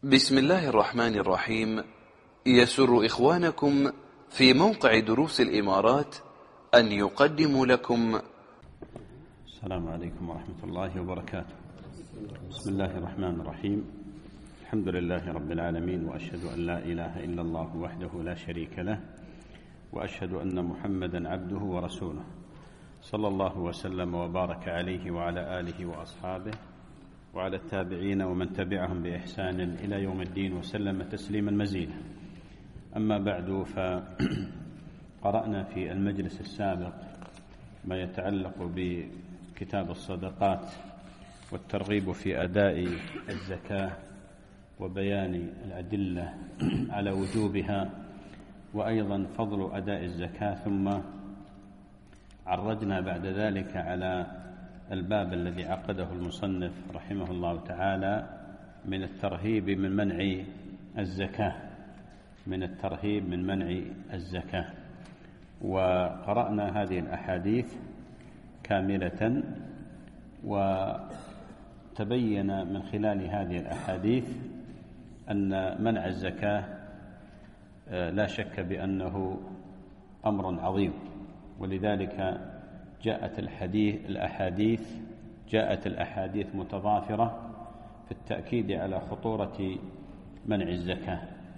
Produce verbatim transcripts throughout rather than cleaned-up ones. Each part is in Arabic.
بسم الله الرحمن الرحيم. يسر إخوانكم في موقع دروس الإمارات أن يقدموا لكم. السلام عليكم ورحمة الله وبركاته. بسم الله الرحمن الرحيم. الحمد لله رب العالمين، وأشهد أن لا إله إلا الله وحده لا شريك له، وأشهد أن محمدا عبده ورسوله، صلى الله وسلم وبارك عليه وعلى آله وأصحابه وعلى التابعين ومن تبعهم بإحسان إلى يوم الدين وسلم تسليما مزيدا. أما بعد، فقرأنا في المجلس السابق ما يتعلق بكتاب الصدقات والترغيب في أداء الزكاة وبيان الأدلة على وجوبها، وأيضا فضل أداء الزكاة. ثم عرجنا بعد ذلك على الباب الذي عقده المصنف رحمه الله تعالى من الترهيب من منع الزكاة من الترهيب من منع الزكاة وقرأنا هذه الأحاديث كاملة، وتبين من خلال هذه الأحاديث أن منع الزكاة لا شك بأنه أمر عظيم، ولذلك جاءت الحديث الأحاديث جاءت الأحاديث متضافرة في التأكيد على خطورة منع الزكاة.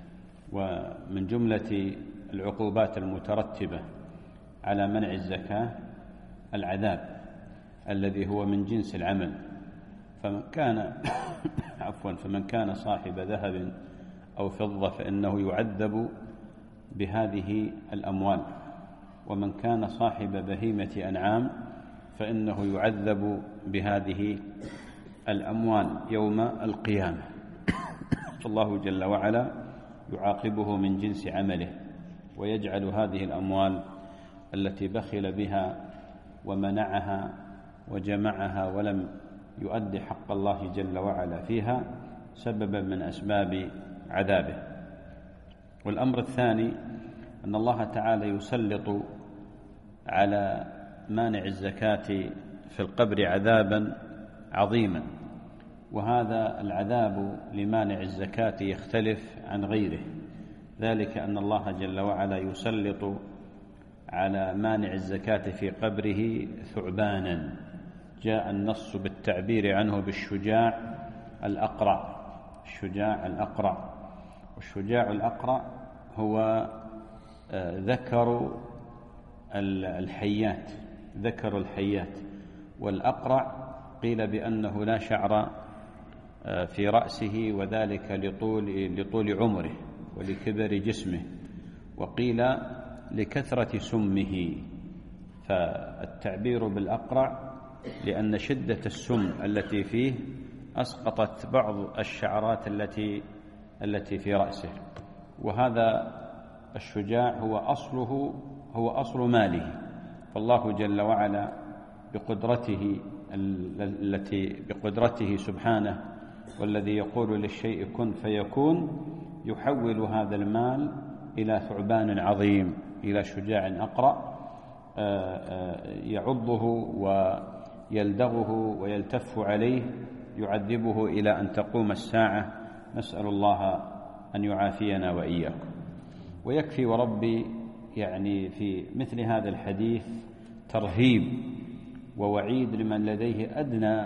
ومن جملة العقوبات المترتبة على منع الزكاة العذاب الذي هو من جنس العمل، فمن كان عفوا فمن كان صاحب ذهب أو فضة فإنه يعذب بهذه الأموال، ومن كان صاحب بهيمة أنعام فإنه يعذب بهذه الأموال يوم القيامة. فالله جل وعلا يعاقبه من جنس عمله، ويجعل هذه الأموال التي بخل بها ومنعها وجمعها ولم يؤدي حق الله جل وعلا فيها سببا من أسباب عذابه. والأمر الثاني أن الله تعالى يسلط على مانع الزكاة في القبر عذابا عظيما، وهذا العذاب لمانع الزكاة يختلف عن غيره، ذلك أن الله جل وعلا يسلط على مانع الزكاة في قبره ثعبانا، جاء النص بالتعبير عنه بالشجاع الأقرع. الشجاع الأقرع والشجاع الأقرع هو ذكر الحيات ذكر الحيات والأقرع قيل بأنه لا شعر في رأسه، وذلك لطول, لطول عمره ولكبر جسمه، وقيل لكثرة سمه. فالتعبير بالأقرع لأن شدة السم التي فيه أسقطت بعض الشعرات التي التي في رأسه. وهذا الشجاع هو أصله هو أصل ماله، فالله جل وعلا بقدرته التي بقدرته سبحانه، والذي يقول للشيء كن فيكون، يحول هذا المال إلى ثعبان عظيم، إلى شجاع أقرع يعضه ويلدغه ويلتف عليه، يعذبه إلى أن تقوم الساعة. نسأل الله أن يعافينا وإياكم. ويكفي وربي يعني في مثل هذا الحديث ترهيب ووعيد لمن لديه أدنى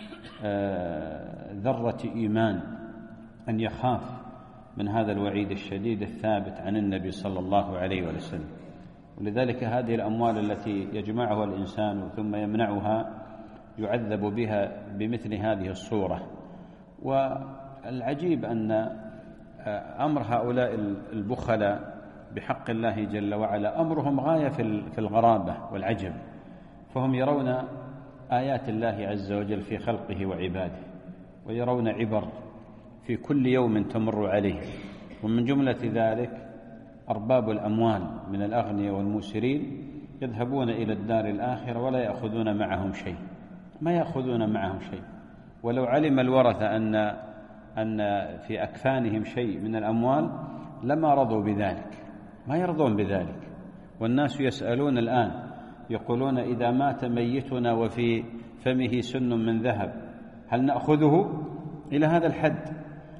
ذرة إيمان أن يخاف من هذا الوعيد الشديد الثابت عن النبي صلى الله عليه وسلم. ولذلك هذه الأموال التي يجمعها الإنسان ثم يمنعها يعذب بها بمثل هذه الصورة. والعجيب أن أمر هؤلاء البخلاء بحق الله جل وعلا أمرهم غاية في الغرابة والعجب، فهم يرون آيات الله عز وجل في خلقه وعباده، ويرون عبر في كل يوم تمر عليه. ومن جملة ذلك أرباب الأموال من الأغنياء والموسرين يذهبون إلى الدار الآخرة ولا يأخذون معهم شيء ما يأخذون معهم شيء ولو علم الورثة أن أن في أكفانهم شيء من الأموال لما رضوا بذلك، ما يرضون بذلك. والناس يسألون الآن يقولون إذا مات ميتنا وفي فمه سن من ذهب هل نأخذه؟ إلى هذا الحد.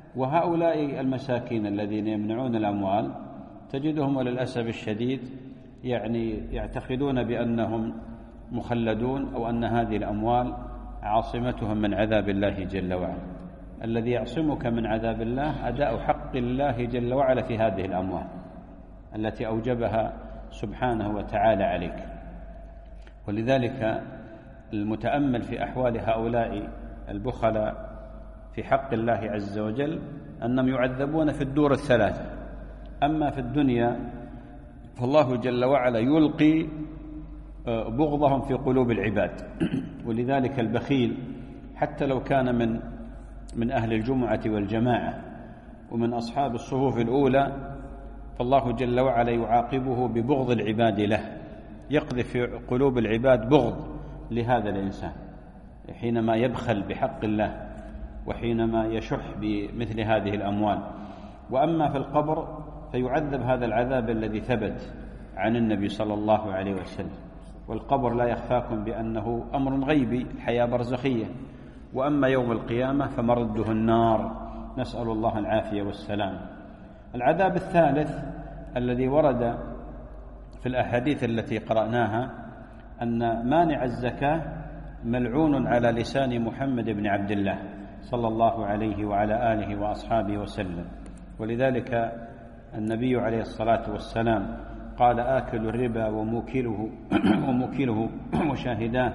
وهؤلاء المساكين الذين يمنعون الأموال تجدهم وللأسف الشديد يعني يعتقدون بأنهم مخلدون أو أن هذه الأموال عاصمتهم من عذاب الله جل وعلا. الذي يعصمك من عذاب الله أداء حق الله جل وعلا في هذه الأموال التي أوجبها سبحانه وتعالى عليك. ولذلك المتأمل في أحوال هؤلاء البخلاء في حق الله عز وجل أنهم يعذبون في الدور الثلاثة. أما في الدنيا فالله جل وعلا يلقي بغضهم في قلوب العباد. ولذلك البخيل حتى لو كان من من أهل الجمعة والجماعة ومن أصحاب الصفوف الأولى فالله جل وعلا يعاقبه ببغض العباد له، يقذف في قلوب العباد بغض لهذا الإنسان حينما يبخل بحق الله وحينما يشح بمثل هذه الأموال. وأما في القبر فيعذب هذا العذاب الذي ثبت عن النبي صلى الله عليه وسلم. والقبر لا يخفاكم بأنه أمر غيبي، حياة برزخية. وأما يوم القيامة فمرده النار، نسأل الله العافية والسلام. العذاب الثالث الذي ورد في الأحاديث التي قرأناها أن مانع الزكاة ملعون على لسان محمد بن عبد الله صلى الله عليه وعلى آله وأصحابه وسلم. ولذلك النبي عليه الصلاة والسلام قال: آكل الربا وموكله وموكله وشاهداه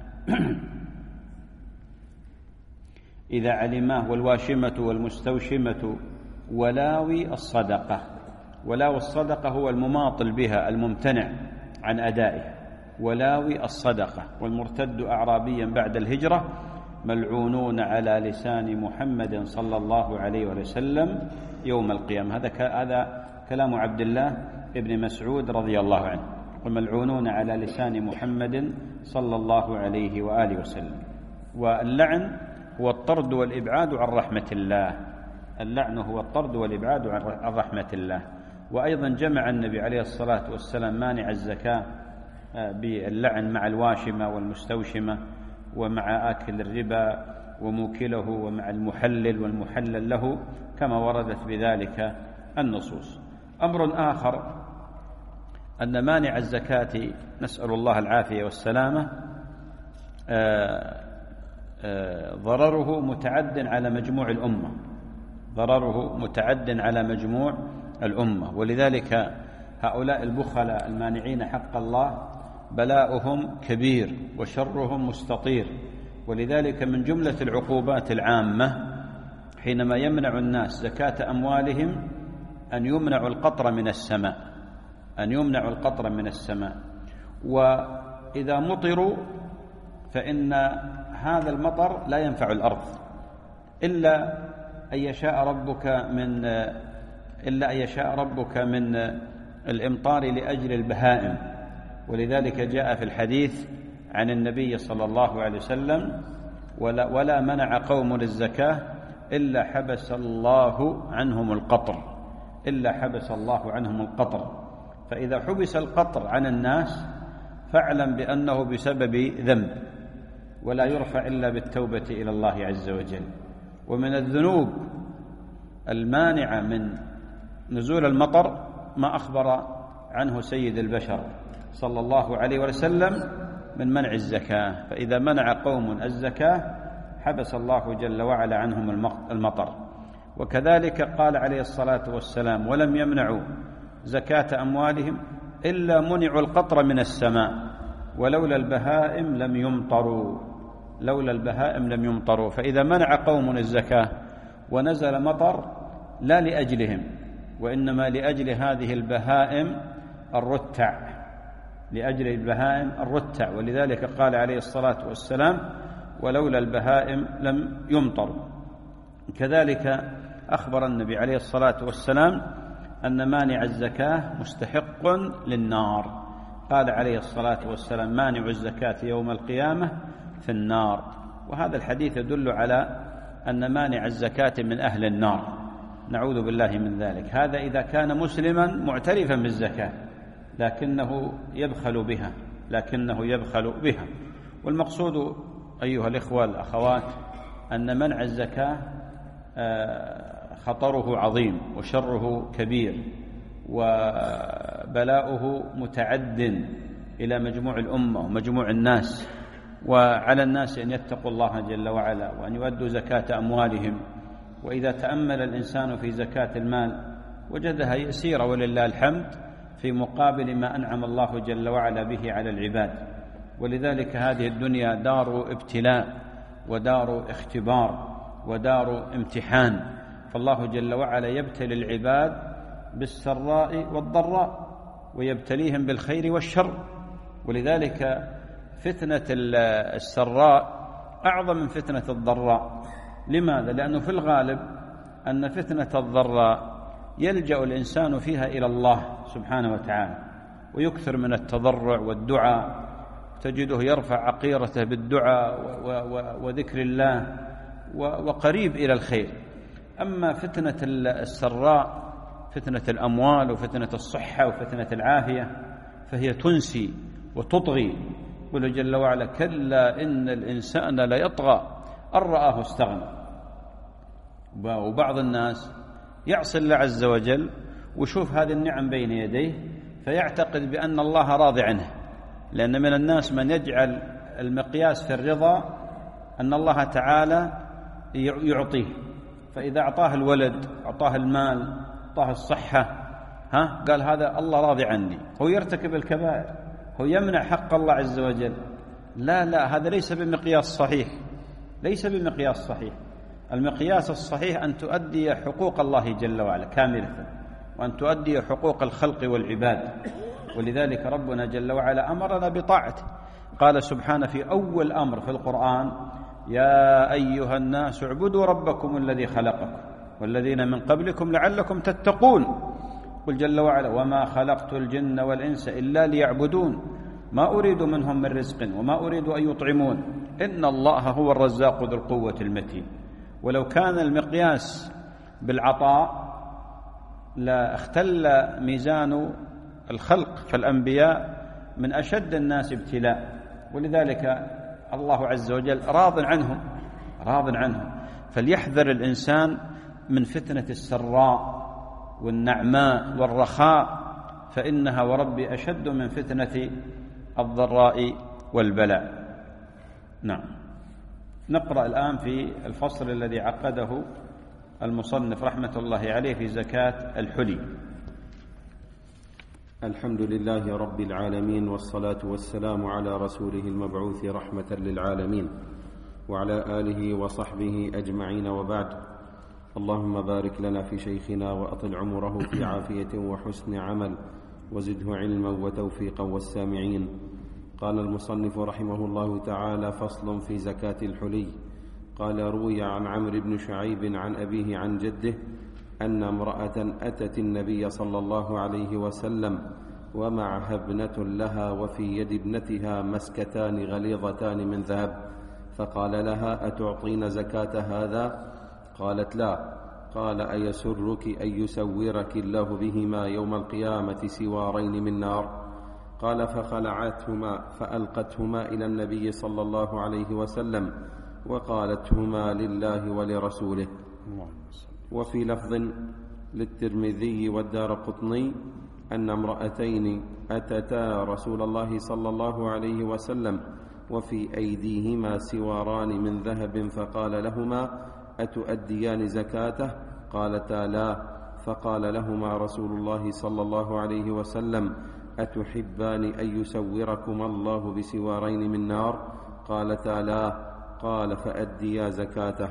إذا علماه، والواشمة والمستوشمة ولاوي الصدقة. ولاوي الصدقة هو المماطل بها الممتنع عن أدائها، ولاوي الصدقة. والمرتد أعرابيا بعد الهجرة ملعونون على لسان محمد صلى الله عليه وسلم يوم القيامة. هذا هذا كلام عبد الله ابن مسعود رضي الله عنه، وملعونون على لسان محمد صلى الله عليه وآله وسلم. واللعن هو الطرد والإبعاد عن رحمة الله. اللعن هو الطرد والإبعاد عن رحمة الله. وأيضا جمع النبي عليه الصلاة والسلام مانع الزكاة باللعن مع الواشمة والمستوشمة ومع آكل الربا وموكله ومع المحلل والمحلل له كما وردت بذلك النصوص. أمر آخر أن مانع الزكاة نسأل الله العافية والسلامة ضرره متعد على مجموع الأمة، ضرره متعد على مجموع الأمة. ولذلك هؤلاء البخلاء المانعين حق الله بلاؤهم كبير وشرهم مستطير. ولذلك من جملة العقوبات العامة حينما يمنع الناس زكاة أموالهم أن يمنعوا القطر من السماء، أن يمنعوا القطر من السماء. وإذا مطروا فإن هذا المطر لا ينفع الأرض إلا أن يشاء ربك من إلا أن يشاء ربك من الإمطار لأجل البهائم. ولذلك جاء في الحديث عن النبي صلى الله عليه وسلم: ولا, ولا منع قوم الزكاة إلا حبس الله عنهم القطر، إلا حبس الله عنهم القطر. فإذا حبس القطر عن الناس فاعلم بأنه بسبب ذنب، ولا يرفع إلا بالتوبة إلى الله عز وجل. ومن الذنوب المانعة من نزول المطر ما أخبر عنه سيد البشر صلى الله عليه وسلم من منع الزكاة. فإذا منع قوم الزكاة حبس الله جل وعلا عنهم المطر. وكذلك قال عليه الصلاة والسلام: ولم يمنعوا زكاة أموالهم إلا منعوا القطر من السماء، ولولا البهائم لم يمطروا، لولا البهائم لم يمطروا. فإذا منع قوم الزكاة ونزل مطر لا لأجلهم، وإنما لأجل هذه البهائم الرتع، لأجل البهائم الرتع. ولذلك قال عليه الصلاة والسلام: ولولا البهائم لم يمطروا. كذلك أخبر النبي عليه الصلاة والسلام أن مانع الزكاة مستحق للنار. قال عليه الصلاة والسلام: مانع الزكاة يوم القيامة في النار. وهذا الحديث يدل على أن مانع الزكاة من أهل النار، نعوذ بالله من ذلك. هذا إذا كان مسلما معترفا بالزكاة لكنه يبخل بها، لكنه يبخل بها. والمقصود أيها الإخوة الأخوات أن منع الزكاة خطره عظيم وشره كبير وبلاؤه متعد إلى مجموع الأمة ومجموع الناس، وعلى الناس أن يتقوا الله جل وعلا وأن يؤدوا زكاة أموالهم. وإذا تأمل الإنسان في زكاة المال وجدها يسيرة ولله الحمد في مقابل ما أنعم الله جل وعلا به على العباد. ولذلك هذه الدنيا دار ابتلاء ودار اختبار ودار امتحان، فالله جل وعلا يبتلي العباد بالسراء والضراء ويبتليهم بالخير والشر. ولذلك فتنة السراء أعظم من فتنة الضراء. لماذا؟ لأنه في الغالب أن فتنة الضراء يلجأ الإنسان فيها إلى الله سبحانه وتعالى ويكثر من التضرع والدعاء، تجده يرفع عقيرته بالدعاء وذكر الله وقريب إلى الخير. أما فتنة السراء، فتنة الأموال وفتنة الصحة وفتنة العافية، فهي تنسي وتطغي. يقول جل وعلا: كلا إن الإنسان ليطغى أن رآه استغنى. وبعض الناس يعصي الله عز وجل ويشوف هذه النعم بين يديه فيعتقد بأن الله راضي عنه، لأن من الناس من يجعل المقياس في الرضا أن الله تعالى يعطيه، فإذا أعطاه الولد، أعطاه المال، أعطاه الصحة، ها قال هذا الله راضي عني، هو يرتكب الكبائر، هو يمنع حق الله عز وجل. لا لا، هذا ليس بمقياس صحيح، ليس بمقياس صحيح. المقياس الصحيح أن تؤدي حقوق الله جل وعلا كاملة، وأن تؤدي حقوق الخلق والعباد. ولذلك ربنا جل وعلا أمرنا بطاعته. قال سبحانه في أول أمر في القرآن: يا أيها الناس اعبدوا ربكم الذي خلقكم والذين من قبلكم لعلكم تتقون. قل جل وعلا: وما خلقت الجن والإنس إلا ليعبدون ما أريد منهم من رزق وما أريد أن يطعمون إن الله هو الرزاق ذو القوة المتين. ولو كان المقياس بالعطاء لا اختل ميزان الخلق، فالأنبياء من أشد الناس ابتلاء، ولذلك الله عز وجل راض عنهم راض عنهم. فليحذر الإنسان من فتنة السراء والنعماء والرخاء، فإنها وربي أشد من فتنة الضراء والبلاء. نعم. نقرأ الآن في الفصل الذي عقده المصنف رحمة الله عليه في زكاة الحلي. الحمد لله رب العالمين، والصلاة والسلام على رسوله المبعوث رحمة للعالمين وعلى آله وصحبه أجمعين، وبعد. اللهم بارك لنا في شيخنا وأطل عمره في عافية وحسن عمل وزده علما وتوفيقا والسامعين. قال المصنف رحمه الله تعالى: فصل في زكاة الحلي. قال: روي عن عمرو بن شعيب عن أبيه عن جده أن امرأة أتت النبي صلى الله عليه وسلم ومعها ابنة لها وفي يد ابنتها مسكتان غليظتان من ذهب، فقال لها: أتعطين زكاة هذا؟ قالت: لا. قال: أيسرك أن يسورك الله بهما يوم القيامة سوارين من نار؟ قال: فخلعتهما فألقتهما إلى النبي صلى الله عليه وسلم وقالتهما لله ولرسوله. وفي لفظ للترمذي والدارقطني أن امرأتين أتتا رسول الله صلى الله عليه وسلم وفي أيديهما سواران من ذهب، فقال لهما: أتؤديان زكاته؟ قالتا: لا. فقال لهما رسول الله صلى الله عليه وسلم: أتحبان أن يسوركما الله بسوارين من نار؟ قالتا: لا. قال: فأديا زكاته.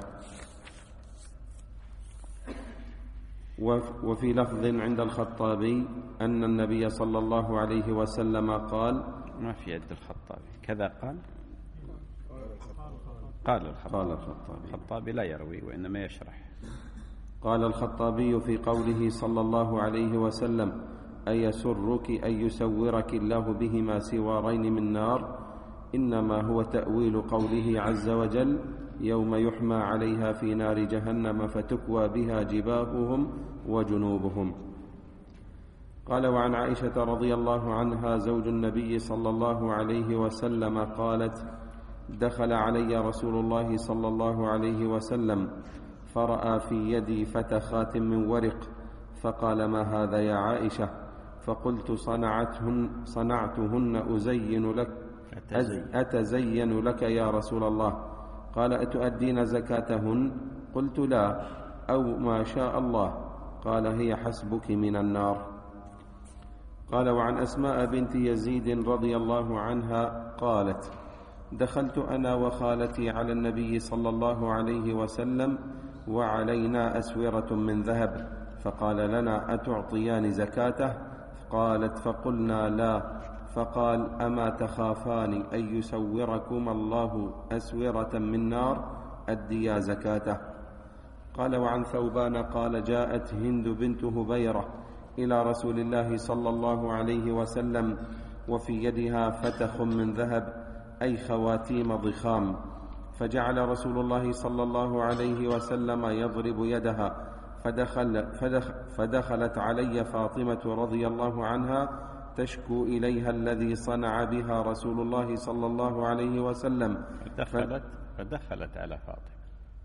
وفي لفظ عند الخطابي أن النبي صلى الله عليه وسلم قال، ما في يد الخطابي كذا قال قال الخطابي, قال الخطابي. الخطابي لا يروي وإنما يشرح. قال الخطابي في قوله صلى الله عليه وسلم: أيسرك أن يسورك الله بهما سوارين من نار؟ إنما هو تأويل قوله عز وجل: يوم يحمى عليها في نار جهنم فتكوى بها جباههم وجنوبهم. قال: وعن عائشة رضي الله عنها زوج النبي صلى الله عليه وسلم قالت: دخل علي رسول الله صلى الله عليه وسلم فرأى في يدي فتخات من ورق، فقال: ما هذا يا عائشة؟ فقلت: صنعتهن, صنعتهن أزين لك أتزين لك يا رسول الله. قال: أتؤدين زكاتهن؟ قلت: لا، أو ما شاء الله. قال: هي حسبك من النار. قال: وعن أسماء بنت يزيد رضي الله عنها قالت: دخلت أنا وخالتي على النبي صلى الله عليه وسلم وعلينا أسورة من ذهب، فقال لنا: أتعطيان زكاته؟ قالت: فقلنا: لا. فقال: أما تخافان أن يسوركم الله أسورة من نار؟ أديا زكاته. قال: وعن ثوبان قال: جاءت هند بنت هبيرة إلى رسول الله صلى الله عليه وسلم وفي يدها فتخ من ذهب، أي خواتيم ضخام، فجعل رسول الله صلى الله عليه وسلم يضرب يدها، فدخل فدخ فدخلت علي فاطمة رضي الله عنها تشكو إليها الذي صنع بها رسول الله صلى الله عليه وسلم. فدخلت, فدخلت على فاطمة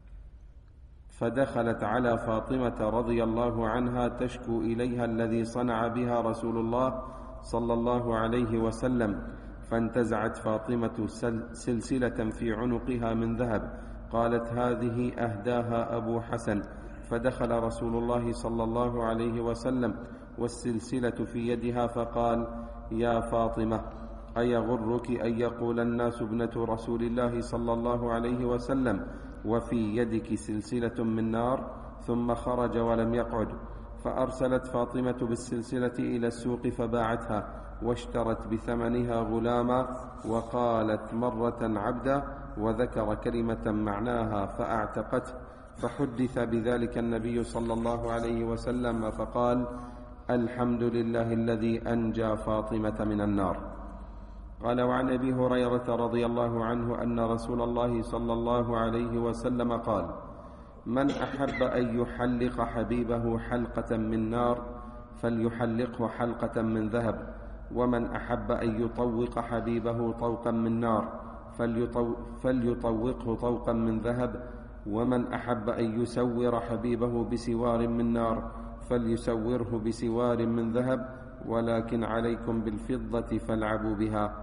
فدخلت على فاطمة رضي الله عنها تشكو إليها الذي صنع بها رسول الله صلى الله عليه وسلم، فانتزعت فاطمة سلسلة في عنقها من ذهب، قالت: هذه أهداها أبو حسن. فدخل رسول الله صلى الله عليه وسلم والسلسلة في يدها، فقال: يا فاطمة، أيغرك أن يقول الناس ابنة رسول الله صلى الله عليه وسلم وفي يدك سلسلة من نار؟ ثم خرج ولم يقعد. فأرسلت فاطمة بالسلسلة إلى السوق فباعتها، واشترت بثمنها غلاما، وقالت مرة عبدا، وذكر كلمة معناها فأعتقته. فحدث بذلك النبي صلى الله عليه وسلم فقال: الحمد لله الذي أنجى فاطمة من النار. قال: وعن أبي هريرة رضي الله عنه أن رسول الله صلى الله عليه وسلم قال: من أحب أن يحلق حبيبه حلقة من نار فليحلقه حلقة من ذهب، ومن أحب أن يطوق حبيبه طوقا من نار فليطوقه طوقا من ذهب، ومن أحب أن يسور حبيبه بسوار من نار فليسوره بسوار من ذهب، ولكن عليكم بالفضة فالعبوا بها.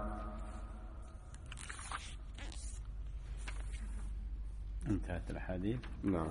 انتهت الحديث. نعم.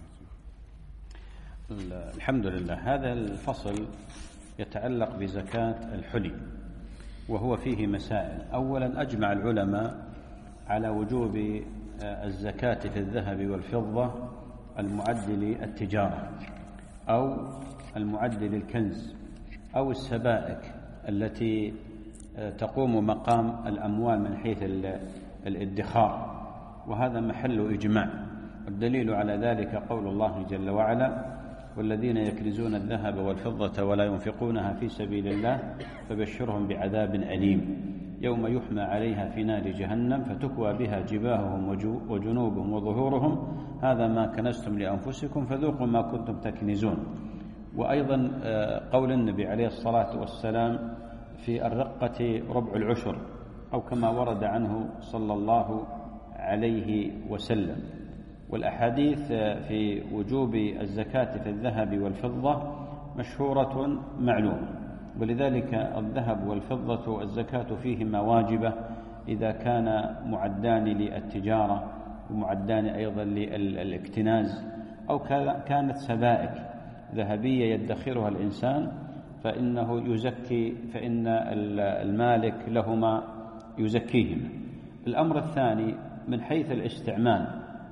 الحمد لله. هذا الفصل يتعلق بزكاة الحلي، وهو فيه مسائل. أولا، أجمع العلماء على وجوب الزكاة في الذهب والفضة المعد للتجارة أو المعد للكنز أو السبائك التي تقوم مقام الأموال من حيث الادخار، وهذا محل إجماع. الدليل على ذلك قول الله جل وعلا: والذين يكنزون الذهب والفضة ولا ينفقونها في سبيل الله فبشرهم بعذاب أليم يوم يحمى عليها في نار جهنم فتكوى بها جباههم وجنوبهم وظهورهم هذا ما كنزتم لأنفسكم فذوقوا ما كنتم تكنزون. وأيضا قول النبي عليه الصلاة والسلام في الرقة ربع العشر، أو كما ورد عنه صلى الله عليه وسلم. والأحاديث في وجوب الزكاة في الذهب والفضة مشهورة معلومة، ولذلك الذهب والفضة الزكاة فيهما واجبة إذا كان معدان للتجارة ومعدان أيضا للاكتناز، أو كانت سبائك ذهبية يدخرها الإنسان فإنه يزكي، فإن المالك لهما يزكيهما. الأمر الثاني من حيث الاستعمال،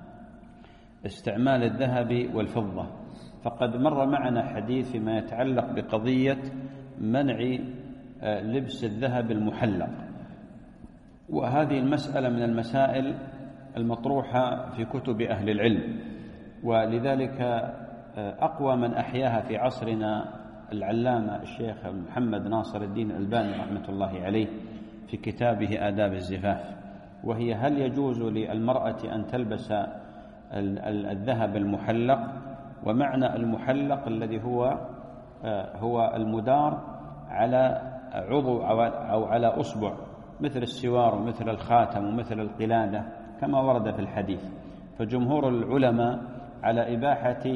استعمال الذهب والفضة، فقد مر معنا حديث فيما يتعلق بقضية منع لبس الذهب المحلق، وهذه المسألة من المسائل المطروحة في كتب أهل العلم، ولذلك أقوى من أحياها في عصرنا العلامة الشيخ محمد ناصر الدين الألباني رحمة الله عليه في كتابه آداب الزفاف، وهي: هل يجوز للمرأة أن تلبس الذهب المحلق؟ ومعنى المحلق الذي هو هو المدار على عضو أو على أصبع، مثل السوار ومثل الخاتم ومثل القلادة كما ورد في الحديث. فجمهور العلماء على إباحة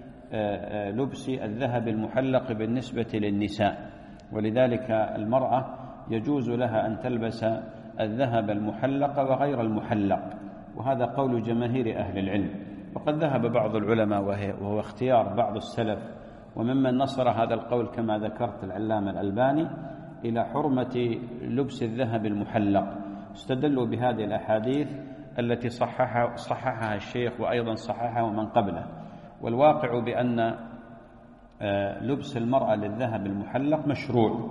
لبس الذهب المحلق بالنسبة للنساء، ولذلك المرأة يجوز لها أن تلبس الذهب المحلق وغير المحلق، وهذا قول جماهير أهل العلم. وقد ذهب بعض العلماء وهو اختيار بعض السلف وممن نصر هذا القول كما ذكرت العلامة الألباني إلى حرمة لبس الذهب المحلق، استدلوا بهذه الأحاديث التي صححها, صححها الشيخ وأيضا صححها من قبله. والواقع بأن لبس المرأة للذهب المحلق مشروع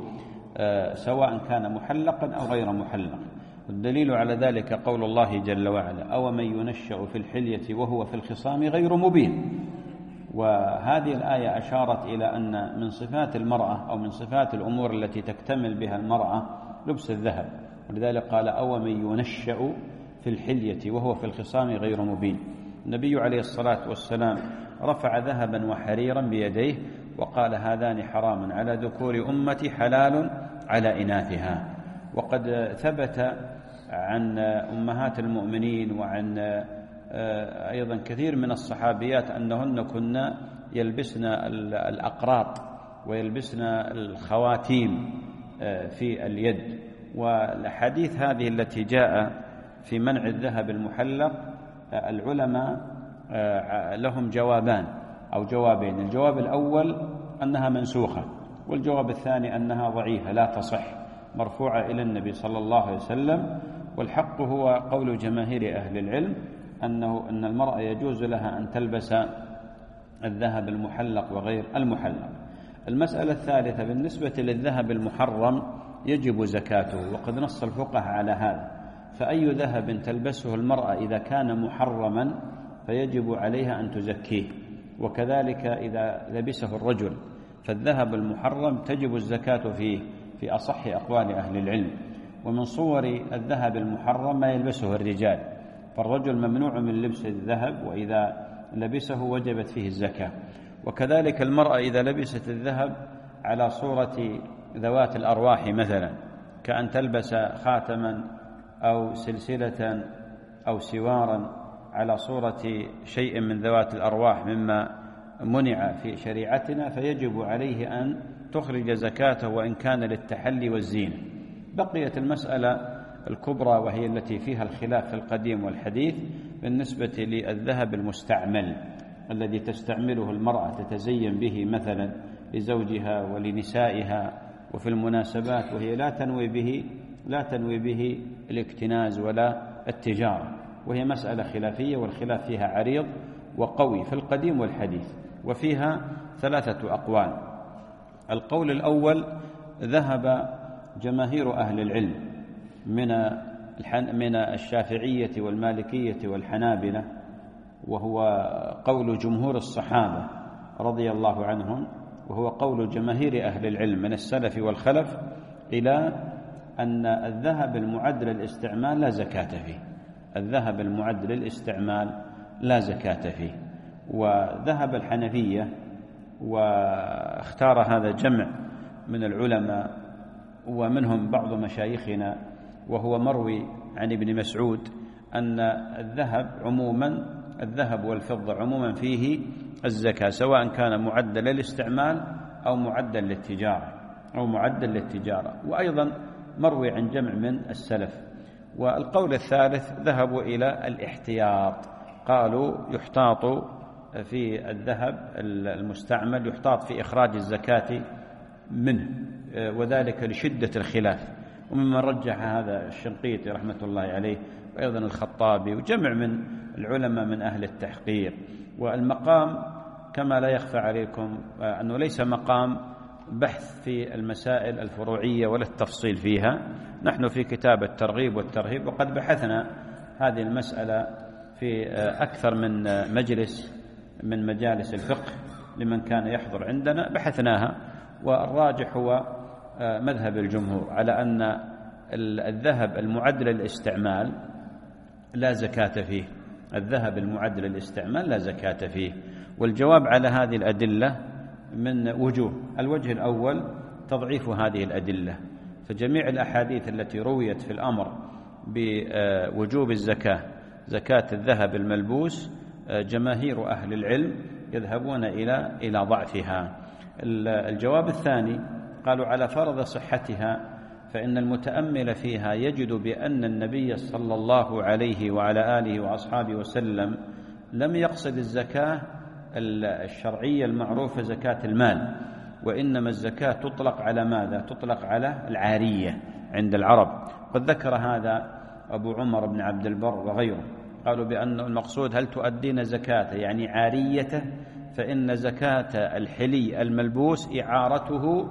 سواء كان محلقا أو غير محلق، والدليل على ذلك قول الله جل وعلا: أو من ينشأ في الحلية وهو في الخصام غير مبين. وهذه الآية أشارت إلى أن من صفات المرأة أو من صفات الأمور التي تكتمل بها المرأة لبس الذهب، ولذلك قال: أو من ينشأ في الحلية وهو في الخصام غير مبين. النبي عليه الصلاة والسلام رفع ذهبا وحريرا بيديه وقال: هذان حرام على ذكور أمتي حلال على إناثها. وقد ثبت عن أمهات المؤمنين وعن أيضا كثير من الصحابيات أنهن كنا يلبسن الأقراط ويلبسن الخواتيم في اليد. والحديث هذه التي جاء في منع الذهب المحلق العلماء لهم جوابان أو جوابين: الجواب الأول أنها منسوخة، والجواب الثاني أنها ضعيفة لا تصح مرفوعة إلى النبي صلى الله عليه وسلم. والحق هو قول جماهير أهل العلم أنه أن المرأة يجوز لها أن تلبس الذهب المحلق وغير المحلق. المسألة الثالثة بالنسبة للذهب المحرم يجب زكاته، وقد نص الفقهاء على هذا. فأي ذهب تلبسه المرأة إذا كان محرما فيجب عليها أن تزكيه، وكذلك إذا لبسه الرجل فالذهب المحرم تجب الزكاة فيه في أصح أقوال أهل العلم. ومن صور الذهب المحرم ما يلبسه الرجال، فالرجل ممنوع من لبس الذهب وإذا لبسه وجبت فيه الزكاة. وكذلك المرأة إذا لبست الذهب على صورة ذوات الأرواح مثلا، كأن تلبس خاتما أو سلسلة أو سوارا على صورة شيء من ذوات الأرواح مما منع في شريعتنا، فيجب عليه أن تخرج زكاته وإن كان للتحلي والزينة. بقيت المسألة الكبرى وهي التي فيها الخلاف في القديم والحديث بالنسبة للذهب المستعمل الذي تستعمله المرأة تتزين به مثلا لزوجها ولنسائها وفي المناسبات، وهي لا تنوي به لا تنوي به الاكتناز ولا التجارة، وهي مسألة خلافية والخلاف فيها عريض وقوي في القديم والحديث، وفيها ثلاثة أقوال. القول الأول ذهب جماهير أهل العلم من من الشافعية والمالكية والحنابلة، وهو قول جمهور الصحابة رضي الله عنهم، وهو قول جماهير أهل العلم من السلف والخلف، إلى أن الذهب المعد للاستعمال لا زكاة فيه. الذهب المعد للاستعمال لا زكاة فيه. وذهب الحنفية، واختار هذا جمع من العلماء ومنهم بعض مشايخنا، وهو مروي عن ابن مسعود، أن الذهب عموما الذهب والفضة عموما فيه الزكاة، سواء كان معدا للاستعمال أو معدا للتجارة أو معدا للتجارة وأيضا مروي عن جمع من السلف. والقول الثالث ذهبوا إلى الاحتياط، قالوا يحتاط في الذهب المستعمل، يحتاط في إخراج الزكاة منه، وذلك لشدة الخلاف. وممن رجح هذا الشنقيطي رحمة الله عليه، وأيضا الخطابي وجمع من العلماء من أهل التحقيق. والمقام كما لا يخفى عليكم أنه ليس مقام بحث في المسائل الفروعية ولا التفصيل فيها، نحن في كتاب الترغيب والترهيب، وقد بحثنا هذه المسألة في أكثر من مجلس من مجالس الفقه لمن كان يحضر عندنا، بحثناها، والراجح هو مذهب الجمهور على أن الذهب المعد للاستعمال لا زكاة فيه. الذهب المعد للاستعمال لا زكاة فيه. والجواب على هذه الأدلة من وجوه. الوجه الأول تضعيف هذه الأدلة، فجميع الأحاديث التي رويت في الأمر بوجوب الزكاة، زكاة الذهب الملبوس، جماهير أهل العلم يذهبون إلى إلى ضعفها. الجواب الثاني قالوا على فرض صحتها فإن المتأمل فيها يجد بأن النبي صلى الله عليه وعلى آله وأصحابه وسلم لم يقصد الزكاة الشرعية المعروفة زكاة المال، وإنما الزكاة تطلق على ماذا؟ تطلق على العارية عند العرب. قد ذكر هذا أبو عمر بن عبد البر وغيره، قالوا بأن المقصود هل تؤدين زكاة يعني عاريته، فإن زكاة الحلي الملبوس إعارته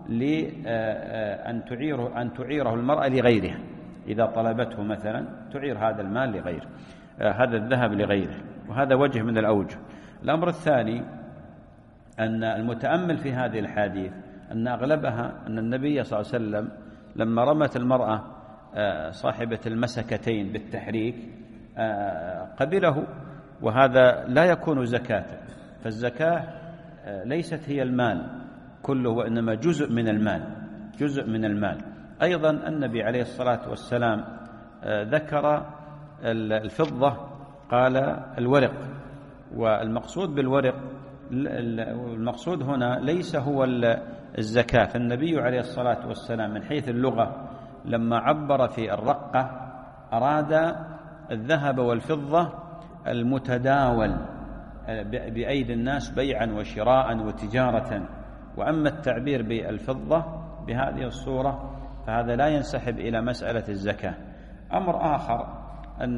لأن تعيره أن تعيره المرأة لغيرها، إذا طلبته مثلا تعير هذا المال لغيره، هذا الذهب لغيره، وهذا وجه من الأوجه. الأمر الثاني أن المتأمل في هذه الحديث أن أغلبها أن النبي صلى الله عليه وسلم لما رمت المرأة صاحبة المسكتين بالتحريك قبله، وهذا لا يكون زكاة، فالزكاة ليست هي المال كله وإنما جزء من المال، جزء من المال. أيضا النبي عليه الصلاة والسلام ذكر الفضة، قال الورق، والمقصود بالورق المقصود هنا ليس هو الزكاة، فالنبي عليه الصلاة والسلام من حيث اللغة لما عبر في الرقة أراد الذهب والفضة المتداول بأيدي الناس بيعا وشراء وتجارة، وأما التعبير بالفضة بهذه الصورة فهذا لا ينسحب إلى مسألة الزكاة. أمر آخر أن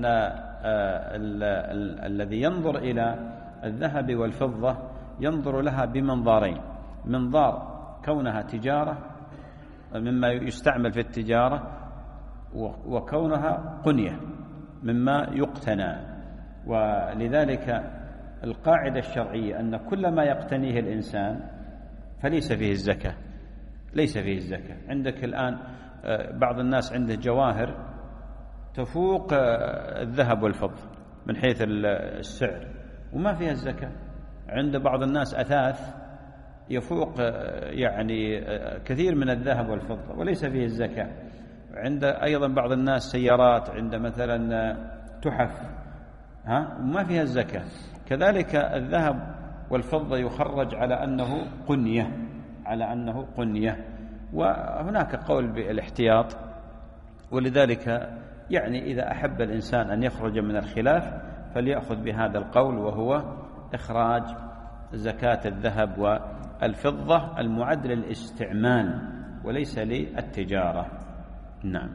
الذي ينظر إلى الذهب والفضة ينظر لها بمنظارين: منظار كونها تجارة مما يستعمل في التجارة، وكونها قنية مما يقتنى. ولذلك القاعدة الشرعية أن كل ما يقتنيه الإنسان فليس فيه الزكاة، ليس فيه الزكاة. عندك الآن بعض الناس عنده جواهر تفوق الذهب والفضة من حيث السعر وما فيها الزكاة. عند بعض الناس أثاث يفوق يعني كثير من الذهب والفضة وليس فيه الزكاة. عند أيضا بعض الناس سيارات، عند مثلا تحف ها وما فيها الزكاة. كذلك الذهب والفضة يخرج على أنه قنية، على أنه قنية، وهناك قول بالاحتياط. ولذلك يعني إذا أحب الإنسان أن يخرج من الخلاف فليأخذ بهذا القول، وهو إخراج زكاة الذهب والفضة المعد للاستعمال وليس للتجارة. نعم.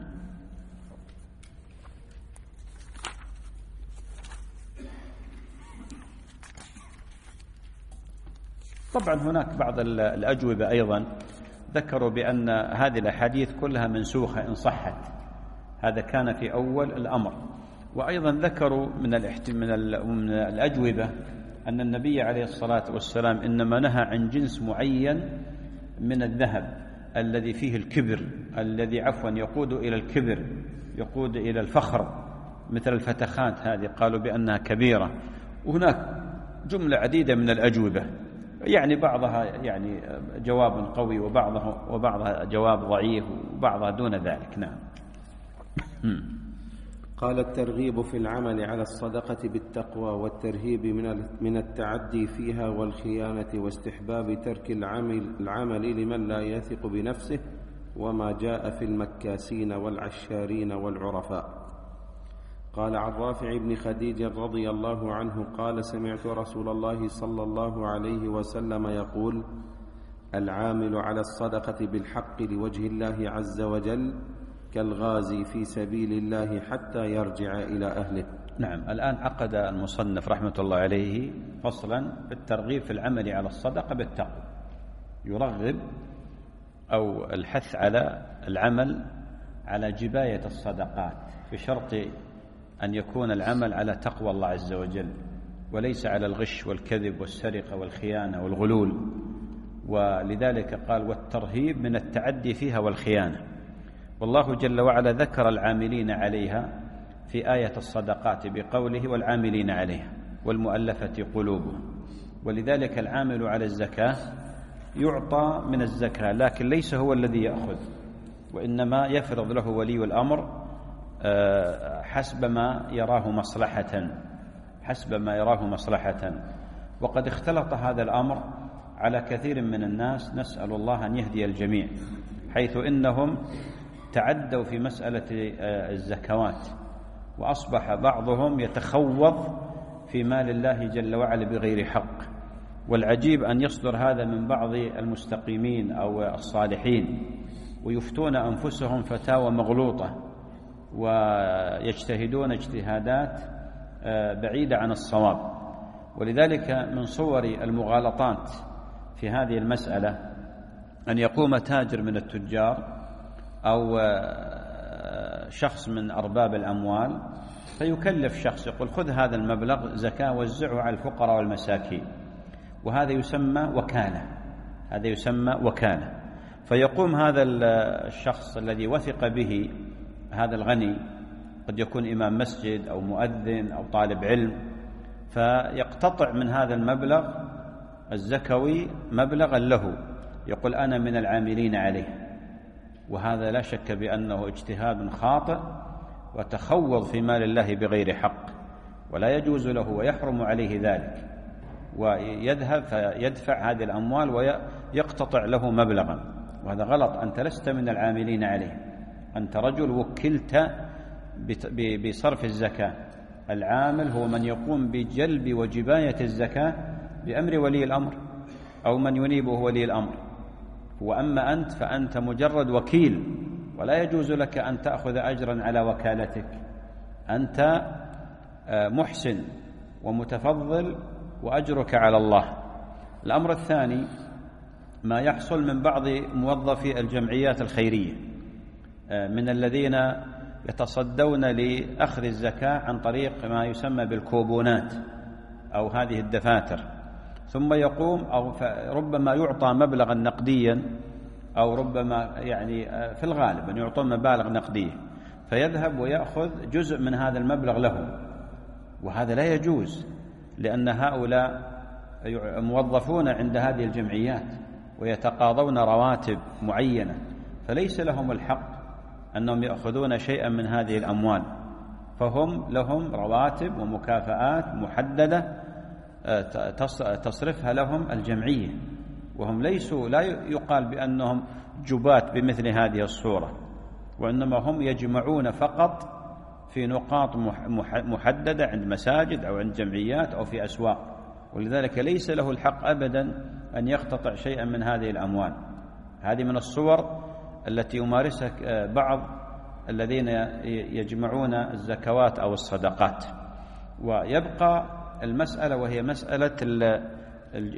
طبعا هناك بعض الأجوبة أيضا ذكروا بأن هذه الأحاديث كلها منسوخة إن صحت، هذا كان في أول الأمر. وأيضا ذكروا من من الأجوبة أن النبي عليه الصلاة والسلام إنما نهى عن جنس معين من الذهب الذي فيه الكبر، الذي عفوا يقود إلى الكبر، يقود إلى الفخر، مثل الفتخات هذه قالوا بأنها كبيرة. وهناك جملة عديدة من الأجوبة، يعني بعضها يعني جواب قوي وبعضها وبعضها جواب ضعيف وبعضها دون ذلك. نعم. قال: الترغيب في العمل على الصدقة بالتقوى والترهيب من من التعدي فيها والخيانة واستحباب ترك العمل, العمل لمن لا يثق بنفسه، وما جاء في المكاسين والعشارين والعرفاء. قال عن رافع بن خديج رضي الله عنه قال: سمعت رسول الله صلى الله عليه وسلم يقول: العامل على الصدقة بالحق لوجه الله عز وجل كالغازي في سبيل الله حتى يرجع إلى أهله. نعم. الآن عقد المصنف رحمة الله عليه فصلا بالترغيب في العمل على الصدقة بالتقوى، يرغب أو الحث على العمل على جباية الصدقات بشرط أن يكون العمل على تقوى الله عز وجل، وليس على الغش والكذب والسرقة والخيانة والغلول. ولذلك قال: والترهيب من التعدي فيها والخيانة. والله جل وعلا ذكر العاملين عليها في آية الصدقات بقوله: والعاملين عليها والمؤلفة قلوبهم. ولذلك العامل على الزكاة يعطى من الزكاة، لكن ليس هو الذي يأخذ، وإنما يفرض له ولي الأمر حسب ما يراه مصلحة. حسب ما يراه مصلحة. وقد اختلط هذا الأمر على كثير من الناس، نسأل الله أن يهدي الجميع، حيث إنهم تعدوا في مسألة الزكوات، وأصبح بعضهم يتخوض في مال الله جل وعلا بغير حق. والعجيب أن يصدر هذا من بعض المستقيمين أو الصالحين، ويفتون أنفسهم فتاوى مغلوطة، ويجتهدون اجتهادات بعيدة عن الصواب. ولذلك من صور المغالطات في هذه المسألة أن يقوم تاجر من التجار أو شخص من أرباب الأموال فيكلف شخص، يقول خذ هذا المبلغ زكاة وزعه على الفقراء والمساكين، وهذا يسمى وكالة، هذا يسمى وكالة. فيقوم هذا الشخص الذي وثق به، هذا الغني قد يكون إمام مسجد أو مؤذن أو طالب علم، فيقتطع من هذا المبلغ الزكوي مبلغا له، يقول أنا من العاملين عليه. وهذا لا شك بأنه اجتهاد خاطئ وتخوض في مال الله بغير حق، ولا يجوز له ويحرم عليه ذلك، ويذهب فيدفع هذه الأموال ويقتطع له مبلغا، وهذا غلط. أنت لست من العاملين عليه، أنت رجل وكلت بصرف الزكاة. العامل هو من يقوم بجلب وجباية الزكاة بأمر ولي الأمر أو من ينيبه ولي الأمر. وأما أنت فأنت مجرد وكيل، ولا يجوز لك أن تأخذ أجرا على وكالتك. أنت محسن ومتفضل وأجرك على الله. الأمر الثاني ما يحصل من بعض موظفي الجمعيات الخيرية من الذين يتصدون لأخذ الزكاة عن طريق ما يسمى بالكوبونات أو هذه الدفاتر، ثم يقوم أو ربما يعطى مبلغا نقديا، أو ربما يعني في الغالب أن يعطون مبالغ نقدية، فيذهب ويأخذ جزء من هذا المبلغ له، وهذا لا يجوز، لأن هؤلاء موظفون عند هذه الجمعيات ويتقاضون رواتب معينة، فليس لهم الحق أنهم يأخذون شيئا من هذه الأموال، فهم لهم رواتب ومكافآت محددة تصرفها لهم الجمعية، وهم ليسوا لا يقال بأنهم جبات بمثل هذه الصورة، وإنما هم يجمعون فقط في نقاط محددة عند مساجد أو عند جمعيات أو في أسواق، ولذلك ليس له الحق أبدا أن يقتطع شيئا من هذه الأموال. هذه من الصور التي يمارسها بعض الذين يجمعون الزكوات أو الصدقات. ويبقى المسألة وهي مسألة ال ال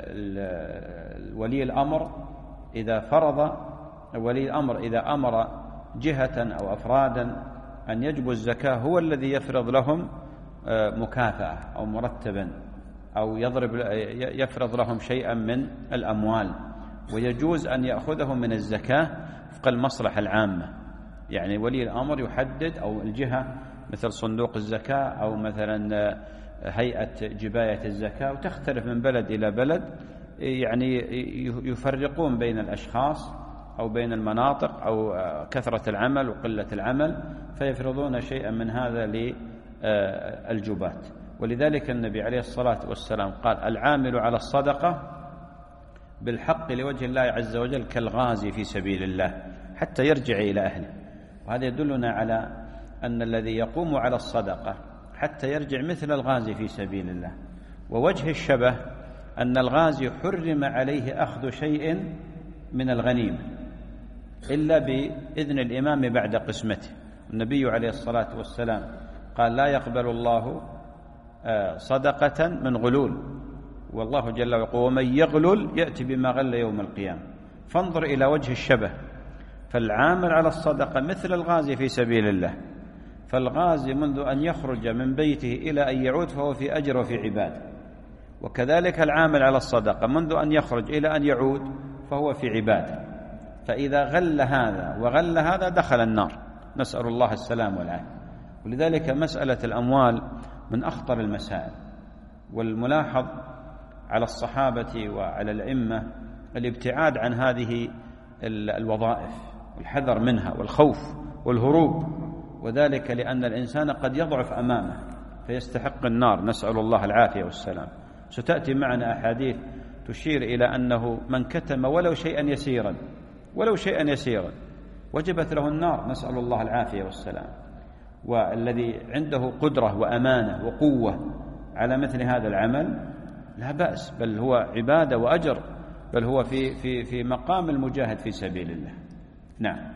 ال ولي الأمر إذا فرض ولي الأمر إذا أمر جهة أو أفرادا أن يجبوا الزكاة، هو الذي يفرض لهم مكافأة أو مرتبا أو يضرب يفرض لهم شيئا من الأموال، ويجوز أن يأخذهم من الزكاة وفق المصلحة العامة. يعني ولي الأمر يحدد أو الجهة مثل صندوق الزكاة أو مثلا هيئة جباية الزكاة، وتختلف من بلد إلى بلد، يعني يفرقون بين الأشخاص أو بين المناطق أو كثرة العمل وقلة العمل، فيفرضون شيئا من هذا للجبات. ولذلك النبي عليه الصلاة والسلام قال العامل على الصدقة بالحق لوجه الله عز وجل كالغازي في سبيل الله حتى يرجع إلى أهله. وهذا يدلنا على أن الذي يقوم على الصدقة حتى يرجع مثل الغازي في سبيل الله. ووجه الشبه أن الغازي حرم عليه أخذ شيء من الغنيمة إلا بإذن الإمام بعد قسمته. النبي عليه الصلاة والسلام قال لا يقبل الله صدقة من غلول، والله جل وعلا يقول ومن يغلل يأتي بما غل يوم القيامة. فانظر إلى وجه الشبه، فالعامل على الصدقة مثل الغازي في سبيل الله، فالغازي منذ أن يخرج من بيته إلى أن يعود فهو في أجر وفي عبادة، وكذلك العامل على الصدقة منذ أن يخرج إلى أن يعود فهو في عبادة. فإذا غل هذا وغل هذا دخل النار، نسأل الله السلام والعافية. ولذلك مسألة الأموال من أخطر المسائل، والملاحظ على الصحابة وعلى الأئمة الابتعاد عن هذه الوظائف والحذر منها والخوف والهروب، وذلك لأن الإنسان قد يضعف أمامه، فيستحق النار، نسأل الله العافية والسلام. ستأتي معنا أحاديث تشير إلى أنه من كتم ولو شيئا يسيرا ولو شيئا يسيرا وجبت له النار، نسأل الله العافية والسلام. والذي عنده قدرة وأمانة وقوة على مثل هذا العمل لا بأس، بل هو عبادة وأجر، بل هو في في في مقام المجاهد في سبيل الله. نعم.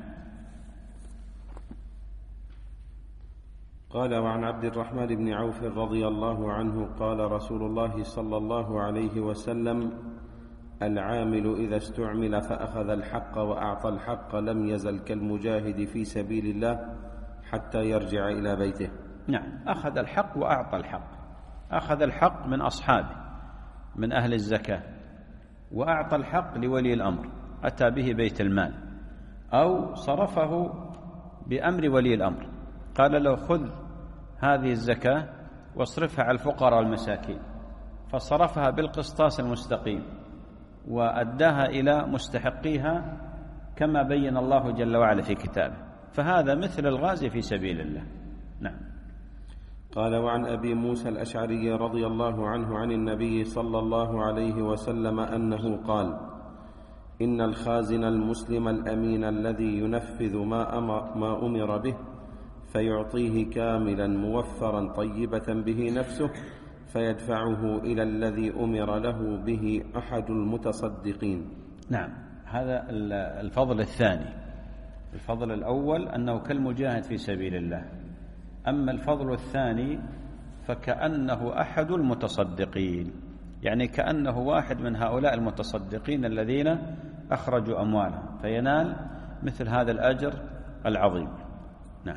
قال: وعن عبد الرحمن بن عوف رضي الله عنه قال رسول الله صلى الله عليه وسلم: العامل إذا استعمل فأخذ الحق وأعطى الحق لم يزل كالمجاهد في سبيل الله حتى يرجع إلى بيته. نعم، أخذ الحق وأعطى الحق. أخذ الحق من أصحابه من أهل الزكاة، وأعطى الحق لولي الأمر، أتى به بيت المال أو صرفه بأمر ولي الأمر، قال له: خذ هذه الزكاة واصرفها على الفقراء والمساكين، فصرفها بالقسطاس المستقيم وأداها إلى مستحقيها كما بين الله جل وعلا في كتابه، فهذا مثل الغازي في سبيل الله. نعم. قال: وعن أبي موسى الأشعري رضي الله عنه عن النبي صلى الله عليه وسلم أنه قال: إن الخازن المسلم الأمين الذي ينفذ ما أمر, ما أمر به فيعطيه كاملا موفرا طيبة به نفسه فيدفعه إلى الذي أمر له به أحد المتصدقين. نعم، هذا الفضل الثاني. الفضل الأول أنه كالمجاهد في سبيل الله، أما الفضل الثاني فكأنه أحد المتصدقين، يعني كأنه واحد من هؤلاء المتصدقين الذين أخرجوا أموالهم، فينال مثل هذا الأجر العظيم. نعم.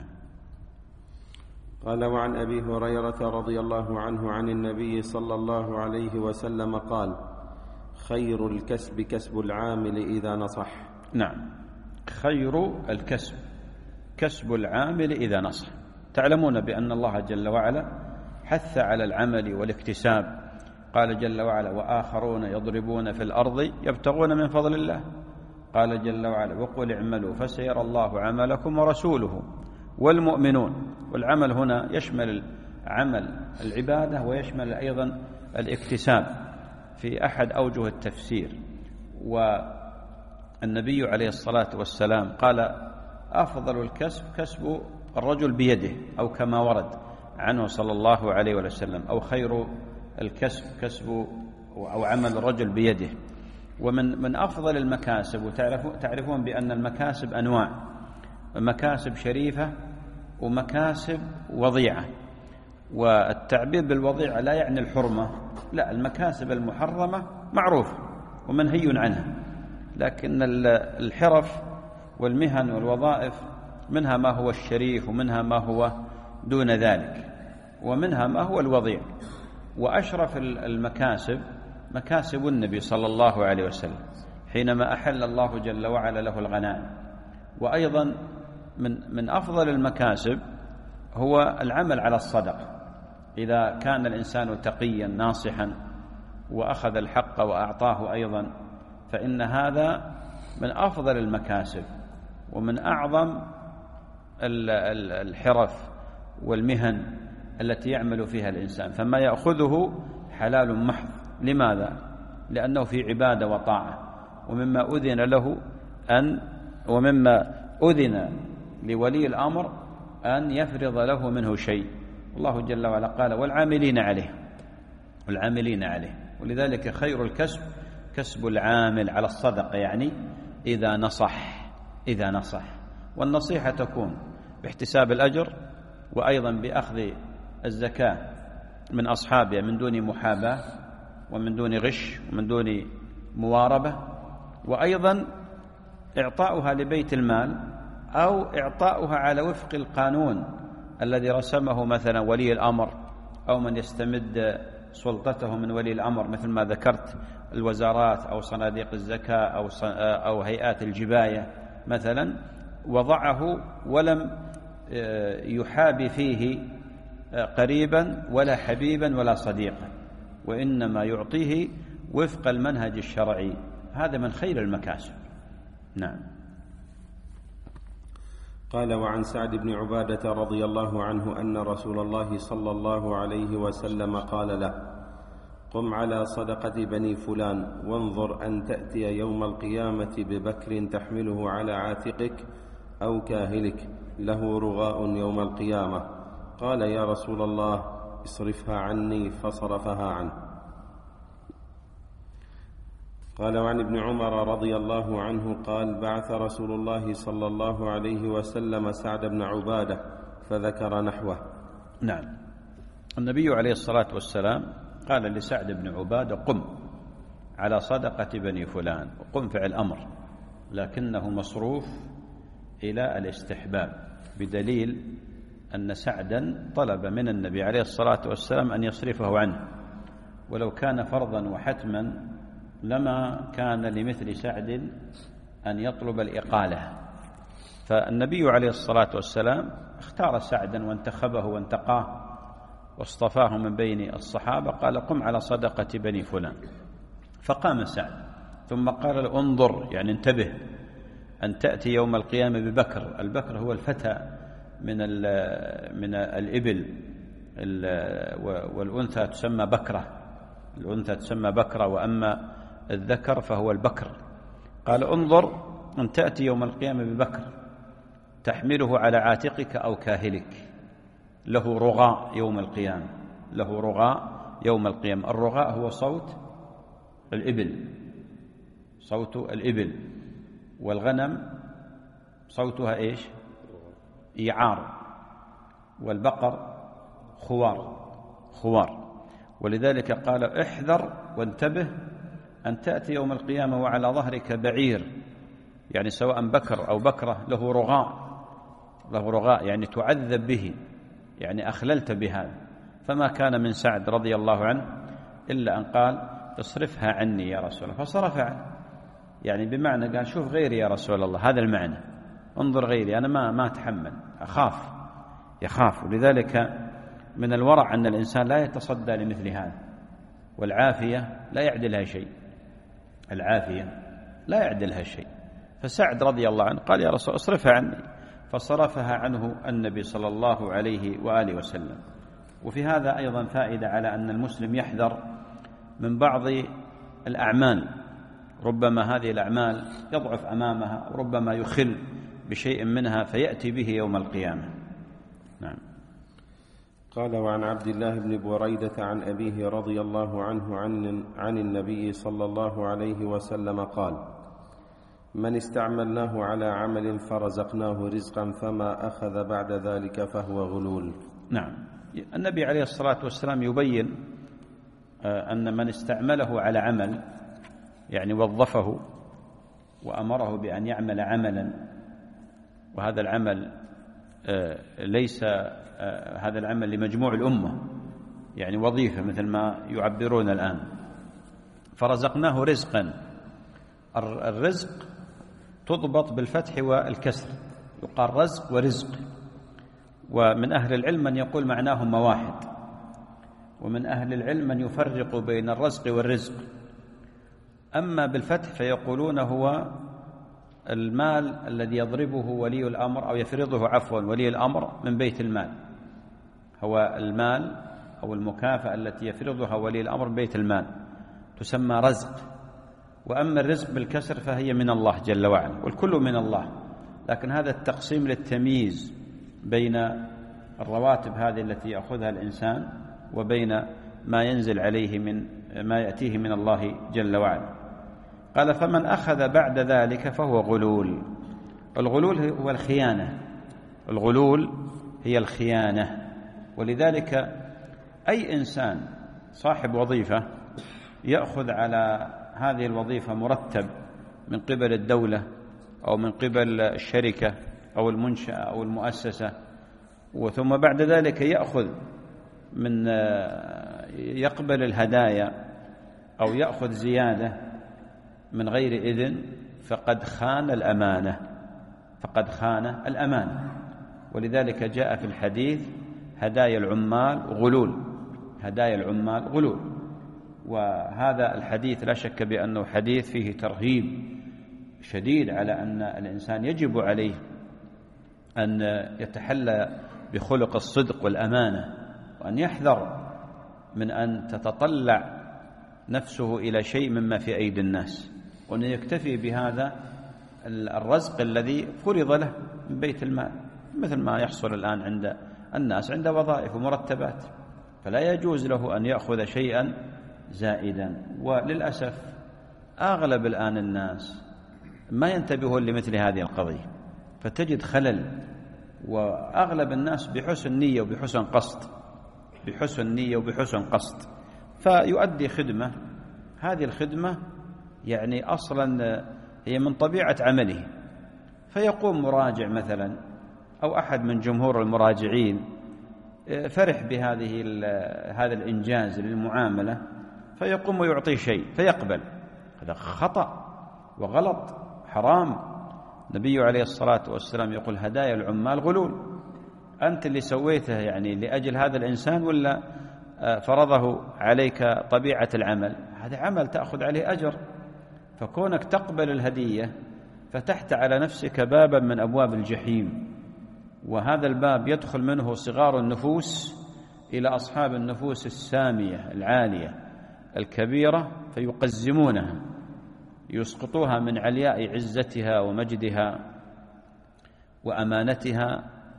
قال: وعن أبي هريرة رضي الله عنه عن النبي صلى الله عليه وسلم قال: خير الكسب كسب العامل إذا نصح. نعم، خير الكسب كسب العامل إذا نصح. تعلمون بأن الله جل وعلا حث على العمل والاكتساب، قال جل وعلا: وآخرون يضربون في الأرض يبتغون من فضل الله. قال جل وعلا: وقل اعملوا فسيرى الله عملكم ورسوله والمؤمنون. والعمل هنا يشمل عمل العبادة ويشمل أيضا الاكتساب في أحد أوجه التفسير. والنبي عليه الصلاة والسلام قال: أفضل الكسب كسب الرجل بيده، أو كما ورد عنه صلى الله عليه وسلم، أو خير الكسب كسب أو عمل الرجل بيده. ومن من أفضل المكاسب، وتعرفون بأن المكاسب أنواع، مكاسب شريفة ومكاسب وضيعة. والتعبير بالوضيعة لا يعني الحرمة، لا، المكاسب المحرمة معروف ومنهي عنها، لكن الحرف والمهن والوظائف منها ما هو الشريف ومنها ما هو دون ذلك ومنها ما هو الوضيع. وأشرف المكاسب مكاسب النبي صلى الله عليه وسلم حينما أحل الله جل وعلا له الغنائم. وأيضا من من أفضل المكاسب هو العمل على الصدقة، إذا كان الإنسان تقيا ناصحا وأخذ الحق وأعطاه أيضا، فإن هذا من أفضل المكاسب ومن أعظم الحرف والمهن التي يعمل فيها الإنسان، فما يأخذه حلال محض. لماذا؟ لأنه في عبادة وطاعة، ومما أذن له أن ومما أذن لولي الأمر أن يفرض له منه شيء. الله جل وعلا قال: والعاملين عليه والعاملين عليه. ولذلك خير الكسب كسب العامل على الصدقة، يعني إذا نصح إذا نصح والنصيحة تكون باحتساب الأجر، وأيضا بأخذ الزكاة من أصحابها من دون محاباة ومن دون غش ومن دون مواربة، وأيضا إعطاؤها لبيت المال أو إعطاؤها على وفق القانون الذي رسمه مثلا ولي الأمر أو من يستمد سلطته من ولي الأمر، مثل ما ذكرت الوزارات أو صناديق الزكاة أو أو هيئات الجباية مثلا، وضعه ولم يحابي فيه قريبا ولا حبيبا ولا صديقا، وإنما يعطيه وفق المنهج الشرعي. هذا من خير المكاسب. نعم. قال: وعن سعد بن عبادة رضي الله عنه أن رسول الله صلى الله عليه وسلم قال له: قم على صدقة بني فلان وانظر أن تأتي يوم القيامة ببكر تحمله على عاتقك أو كاهلك له رغاء يوم القيامة. قال: يا رسول الله اصرفها عني، فصرفها عنه. قال: وعن ابن عمر رضي الله عنه قال: بعث رسول الله صلى الله عليه وسلم سعد بن عبادة فذكر نحوه. نعم. النبي عليه الصلاة والسلام قال لسعد بن عبادة: قم على صدقة بني فلان. وقم فعل أمر، لكنه مصروف إلى الاستحباب، بدليل أن سعدا طلب من النبي عليه الصلاة والسلام أن يصرفه عنه، ولو كان فرضا وحتما لما كان لمثل سعد أن يطلب الإقالة. فالنبي عليه الصلاة والسلام اختار سعدا وانتخبه وانتقاه واصطفاه من بين الصحابة. قال: قم على صدقة بني فلان. فقام سعد، ثم قال له: انظر، يعني انتبه، أن تأتي يوم القيامة ببكر. البكر هو الفتى من من الإبل، والأنثى تسمى بكرة، الأنثى تسمى بكرة، وأما الذكر فهو البكر. قال: انظر أن تأتي يوم القيامة ببكر تحمله على عاتقك أو كاهلك له رغاء يوم القيامة، له رغاء يوم القيامة. الرغاء هو صوت الإبل، صوت الإبل، والغنم صوتها إيش؟ إيعار، والبقر خوار خوار. ولذلك قال: احذر وانتبه أن تأتي يوم القيامة وعلى ظهرك بعير، يعني سواء بكر أو بكرة، له رغاء، له رغاء يعني تعذب به، يعني أخللت بهذا. فما كان من سعد رضي الله عنه إلا أن قال: اصرفها عني يا رسول الله، فصرف عنه، يعني بمعنى قال: شوف غيري يا رسول الله، هذا المعنى، انظر غيري، أنا ما ما أتحمل، أخاف، يخاف. ولذلك من الورع أن الإنسان لا يتصدى لمثل هذا، والعافية لا يعدلها شيء، العافية لا يعدلها شيء. فسعد رضي الله عنه قال: يا رسول الله اصرفها عني، فصرفها عنه النبي صلى الله عليه وآله وسلم. وفي هذا أيضا فائدة على أن المسلم يحذر من بعض الأعمال، ربما هذه الأعمال يضعف أمامها، وربما يخل بشيء منها فيأتي به يوم القيامة. نعم. قال: وعن عبد الله بن بريدة عن أبيه رضي الله عنه عن, عن النبي صلى الله عليه وسلم قال: من استعملناه على عمل فرزقناه رزقا فما أخذ بعد ذلك فهو غلول. نعم. النبي عليه الصلاة والسلام يبين أن من استعمله على عمل، يعني وظفه وأمره بأن يعمل عملا، وهذا العمل ليس هذا العمل لمجموع الأمة، يعني وظيفة مثل ما يعبرون الآن، فرزقناه رزقا. الرزق تضبط بالفتح والكسر، يقال رزق ورزق. ومن أهل العلم من يقول معناهما واحد، ومن أهل العلم من يفرق بين الرزق والرزق. أما بالفتح فيقولون هو المال الذي يضربه ولي الأمر أو يفرضه عفوا ولي الأمر من بيت المال، هو المال أو المكافأة التي يفرضها ولي الأمر من بيت المال تسمى رزق. وأما الرزق بالكسر فهي من الله جل وعلا، والكل من الله. لكن هذا التقسيم للتمييز بين الرواتب هذه التي يأخذها الإنسان وبين ما ينزل عليه من ما يأتيه من الله جل وعلا. قال: فمن أخذ بعد ذلك فهو غلول. الغلول هو الخيانة، الغلول هي الخيانة. ولذلك أي إنسان صاحب وظيفة يأخذ على هذه الوظيفة مرتب من قبل الدولة أو من قبل الشركة أو المنشأة أو المؤسسة، وثم بعد ذلك يأخذ من يقبل الهدايا أو يأخذ زيادة من غير إذن، فقد خان الأمانة، فقد خان الأمانة. ولذلك جاء في الحديث: هدايا العمال غلول، هدايا العمال غلول. وهذا الحديث لا شك بأنه حديث فيه ترهيب شديد على أن الإنسان يجب عليه أن يتحلى بخلق الصدق والأمانة، وأن يحذر من أن تتطلع نفسه إلى شيء مما في أيدي الناس، وأن يكتفي بهذا الرزق الذي فرض له من بيت المال، مثل ما يحصل الآن عند الناس عند وظائف ومرتبات، فلا يجوز له أن يأخذ شيئا زائدا. وللأسف أغلب الآن الناس ما ينتبهون لمثل هذه القضية، فتجد خلل، وأغلب الناس بحسن نية وبحسن قصد بحسن نية وبحسن قصد فيؤدي خدمة، هذه الخدمة يعني أصلا هي من طبيعة عمله، فيقوم مراجع مثلا أو أحد من جمهور المراجعين فرح بهذه هذا الإنجاز للمعاملة، فيقوم ويعطيه شيء فيقبل، هذا خطأ وغلط حرام. النبي عليه الصلاة والسلام يقول هدايا العمال غلول. أنت اللي سويته يعني لأجل هذا الإنسان ولا فرضه عليك طبيعة العمل؟ هذا عمل تأخذ عليه أجر، فكونك تقبل الهدية فتحت على نفسك بابا من أبواب الجحيم، وهذا الباب يدخل منه صغار النفوس إلى أصحاب النفوس السامية العالية الكبيرة، فيقزمونها يسقطوها من علياء عزتها ومجدها وأمانتها،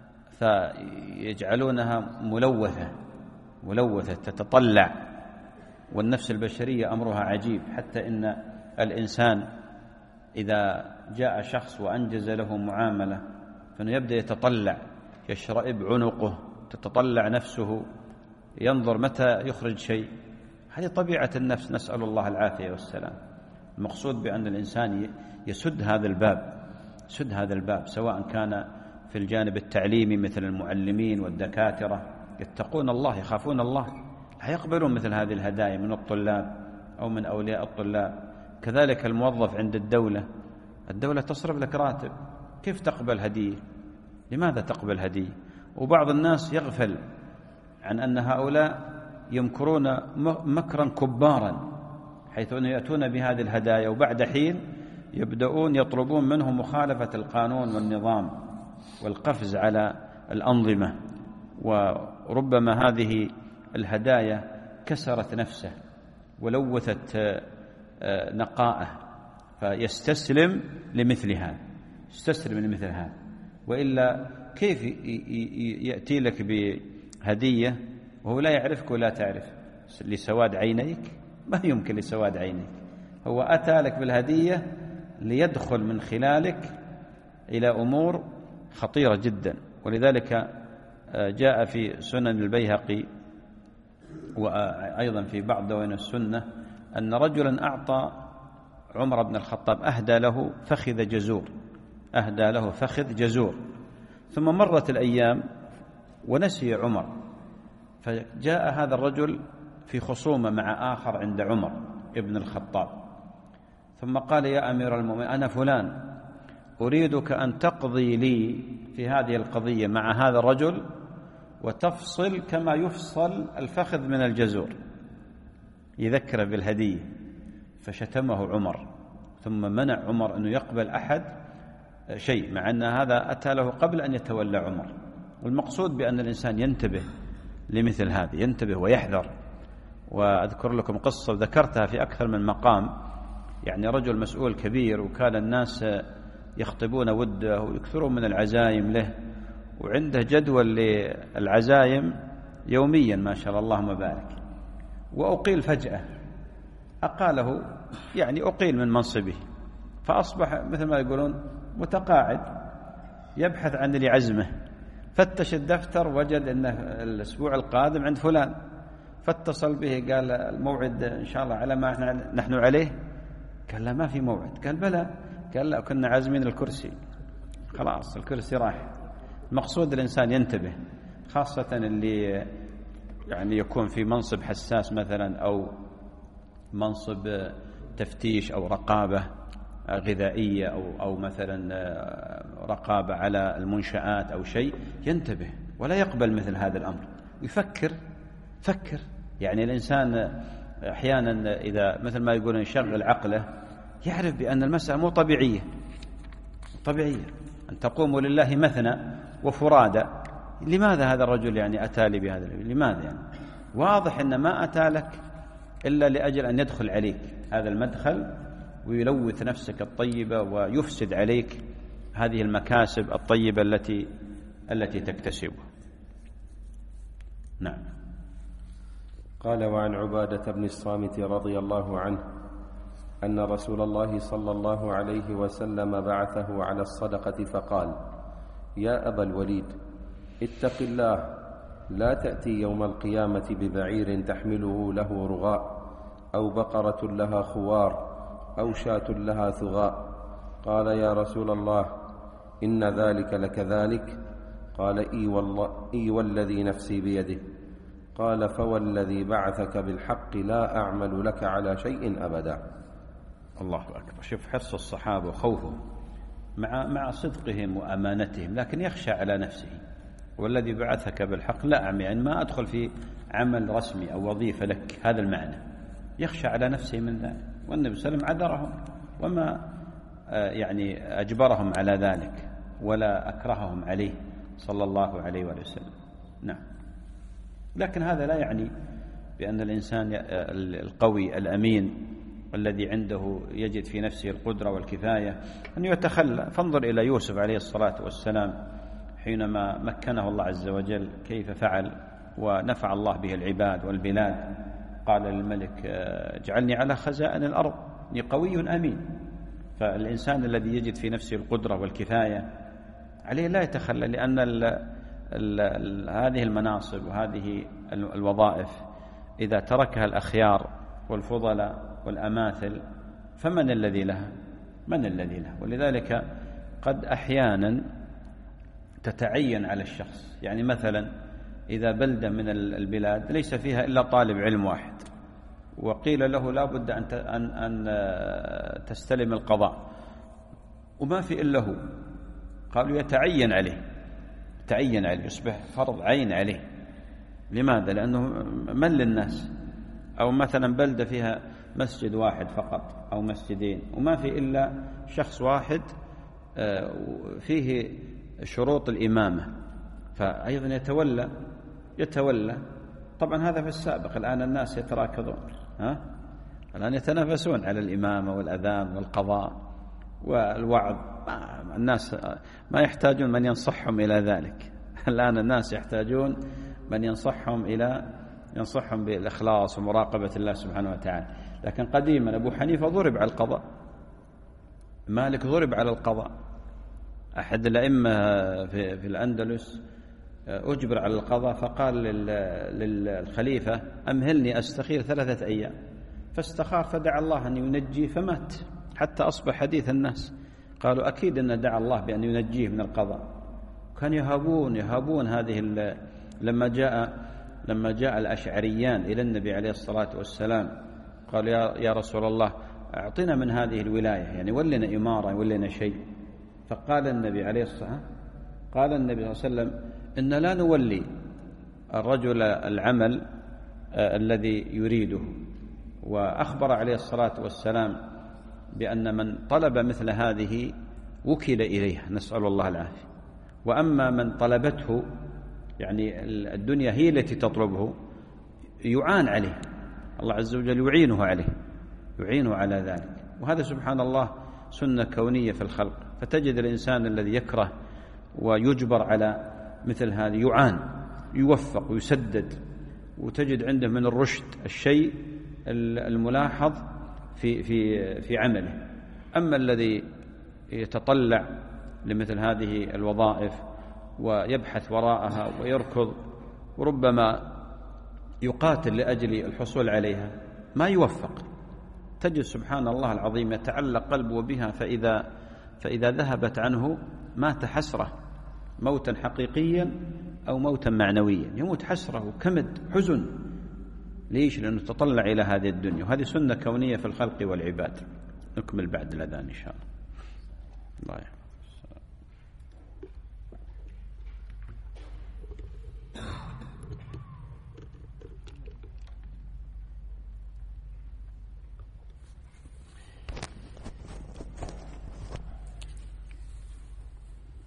فيجعلونها ملوثة ملوثة تتطلع. والنفس البشرية أمرها عجيب، حتى إن الإنسان إذا جاء شخص وأنجز له معاملة فإنه يبدأ يتطلع، يشرئب عنقه، تتطلع نفسه، ينظر متى يخرج شيء. هذه طبيعة النفس، نسأل الله العافية والسلام. المقصود بأن الإنسان يسد هذا الباب يسد هذا الباب سواء كان في الجانب التعليمي مثل المعلمين والدكاترة، يتقون الله يخافون الله، لا يقبلون مثل هذه الهدايا من الطلاب أو من أولياء الطلاب. كذلك الموظف عند الدولة، الدولة تصرف لك راتب، كيف تقبل هدية؟ لماذا تقبل هدية؟ وبعض الناس يغفل عن أن هؤلاء يمكرون مكرا كبارا، حيث أن يأتون بهذه الهدايا وبعد حين يبدأون يطلبون منه مخالفة القانون والنظام والقفز على الأنظمة، وربما هذه الهدايا كسرت نفسه ولوثت نقاءه، فيستسلم لمثل هذا يستسلم لمثل هذا وإلا كيف يأتي لك بهدية وهو لا يعرفك ولا تعرف؟ لسواد عينيك؟ ما يمكن لسواد عينيك، هو أتى لك بالهدية ليدخل من خلالك إلى أمور خطيرة جدا. ولذلك جاء في سنن البيهقي وأيضا في بعض دواوين السنة أن رجلا أعطى عمر بن الخطاب، أهدى له فخذ جزور أهدى له فخذ جزور ثم مرت الأيام ونسي عمر، فجاء هذا الرجل في خصومة مع آخر عند عمر ابن الخطاب، ثم قال يا أمير المؤمنين أنا فلان، أريدك أن تقضي لي في هذه القضية مع هذا الرجل وتفصل كما يفصل الفخذ من الجزور، يذكر بالهدية. فشتمه عمر، ثم منع عمر أنه يقبل أحد شيء، مع أن هذا أتى له قبل أن يتولى عمر. والمقصود بأن الإنسان ينتبه لمثل هذه، ينتبه ويحذر. وأذكر لكم قصة ذكرتها في أكثر من مقام، يعني رجل مسؤول كبير وكان الناس يخطبون وده ويكثرون من العزايم له، وعنده جدول للعزايم يوميا ما شاء الله اللهم بارك، وأقيل فجأة، أقاله يعني أقيل من منصبه، فأصبح مثل ما يقولون متقاعد يبحث عن اللي عزمه. فتش الدفتر وجد أنه الأسبوع القادم عند فلان، فاتصل به قال الموعد إن شاء الله على ما نحن عليه؟ قال لا ما في موعد. قال بلى. قال لا كنا عازمين الكرسي، خلاص الكرسي راح. المقصود الإنسان ينتبه، خاصة اللي يعني يكون في منصب حساس مثلا أو منصب تفتيش أو رقابة غذائية أو أو مثلا رقابة على المنشآت أو شيء، ينتبه ولا يقبل مثل هذا الأمر، يفكر فكر. يعني الإنسان أحيانا إذا مثل ما يقولون يشغل عقله يعرف بأن المسألة مو طبيعية طبيعية أن تقوموا لله مثنى وفرادى. لماذا هذا الرجل يعني أتى لي بهذا؟ لماذا يعني؟ واضح أن ما أتى لك إلا لأجل أن يدخل عليك هذا المدخل ويلوث نفسك الطيبة ويفسد عليك هذه المكاسب الطيبة التي التي تكتسبها. نعم. قال: وعن عبادة بن الصامت رضي الله عنه أن رسول الله صلى الله عليه وسلم بعثه على الصدقة فقال: يا أبا الوليد، اتق الله، لا تأتي يوم القيامة ببعير تحمله له رغاء، أو بقرة لها خوار، أو شاة لها ثغاء. قال: يا رسول الله، إن ذلك لكذلك؟ قال: إي والله إي والذي نفسي بيده. قال: فوالذي بعثك بالحق لا أعمل لك على شيء أبدا. الله أكبر. شوف حرص الصحابة وخوفهم مع مع صدقهم وأمانتهم، لكن يخشى على نفسه. والذي بعثك بالحق لا أعمل، يعني ما أدخل في عمل رسمي أو وظيفة لك، هذا المعنى. يخشى على نفسه من ذلك. والنبي صلى الله عليه وسلم عذرهم وما يعني أجبرهم على ذلك ولا أكرههم عليه صلى الله عليه وسلم. نعم. لكن هذا لا يعني بأن الإنسان القوي الأمين الذي عنده يجد في نفسه القدرة والكفاية أن يتخلى. فانظر إلى يوسف عليه الصلاة والسلام حينما مكنه الله عز وجل كيف فعل ونفع الله به العباد والبلاد. قال للملك: اجعلني على خزائن الأرض، إني قوي أمين. فالإنسان الذي يجد في نفسه القدرة والكفاية عليه لا يتخلى، لأن ال ال ال هذه المناصب وهذه الوظائف إذا تركها الأخيار والفضلاء والأماثل فمن الذي لها؟ من الذي لها؟ ولذلك قد أحيانا تتعين على الشخص. يعني مثلا إذا بلدة من البلاد ليس فيها إلا طالب علم واحد، وقيل له لا بد أن أن تستلم القضاء وما في إلا هو، قالوا يتعين عليه، تعين عليه، يصبح فرض عين عليه. لماذا؟ لأنه من للناس. أو مثلا بلدة فيها مسجد واحد فقط أو مسجدين وما في إلا شخص واحد فيه شروط الإمامة، فأيضا يتولى يتولى طبعا هذا في السابق. الآن الناس يتراكضون، ها؟ الآن يتنافسون على الإمامة والأذان والقضاء والوعظ. الناس ما يحتاجون من ينصحهم إلى ذلك. الآن الناس يحتاجون من ينصحهم إلى ينصحهم بالإخلاص ومراقبة الله سبحانه وتعالى. لكن قديما أبو حنيفة ضرب على القضاء، مالك ضرب على القضاء، أحد الأئمة في, في الأندلس أجبر على القضاء فقال للخليفة: أمهلني أستخير ثلاثة أيام. فاستخار فدعا الله أن ينجيه فمات، حتى أصبح حديث الناس. قالوا أكيد أن دعا الله بأن ينجيه من القضاء. كان يهابون يهابون هذه لما جاء لما جاء الأشعريان إلى النبي عليه الصلاة والسلام قالوا: يا, يا رسول الله، أعطنا من هذه الولاية، يعني ولنا إمارة ولنا شيء. فقال النبي عليه الصلاة قال النبي صلى الله عليه وسلم: إن لا نولي الرجل العمل آه الذي يريده. وأخبر عليه الصلاة والسلام بأن من طلب مثل هذه وكل إليها، نسأل الله العافية. وأما من طلبته، يعني الدنيا هي التي تطلبه، يعان عليه، الله عز وجل يعينه عليه، يعينه على ذلك. وهذا سبحان الله سنة كونية في الخلق. فتجد الإنسان الذي يكره ويجبر على مثل هذه يعان، يوفق ويسدد، وتجد عنده من الرشد الشيء الملاحظ في في في عمله. أما الذي يتطلع لمثل هذه الوظائف ويبحث وراءها ويركض وربما يقاتل لأجل الحصول عليها ما يوفق. تجد سبحان الله العظيم يتعلق قلبه بها، فإذا فإذا ذهبت عنه مات حسرة، موتا حقيقيا أو موتا معنويا، يموت حسرة وكمد حزن. ليش؟ لأنه تطلع إلى هذه الدنيا. وهذه سنة كونية في الخلق والعباد. نكمل بعد الأذان إن شاء الله. الله يحفظ.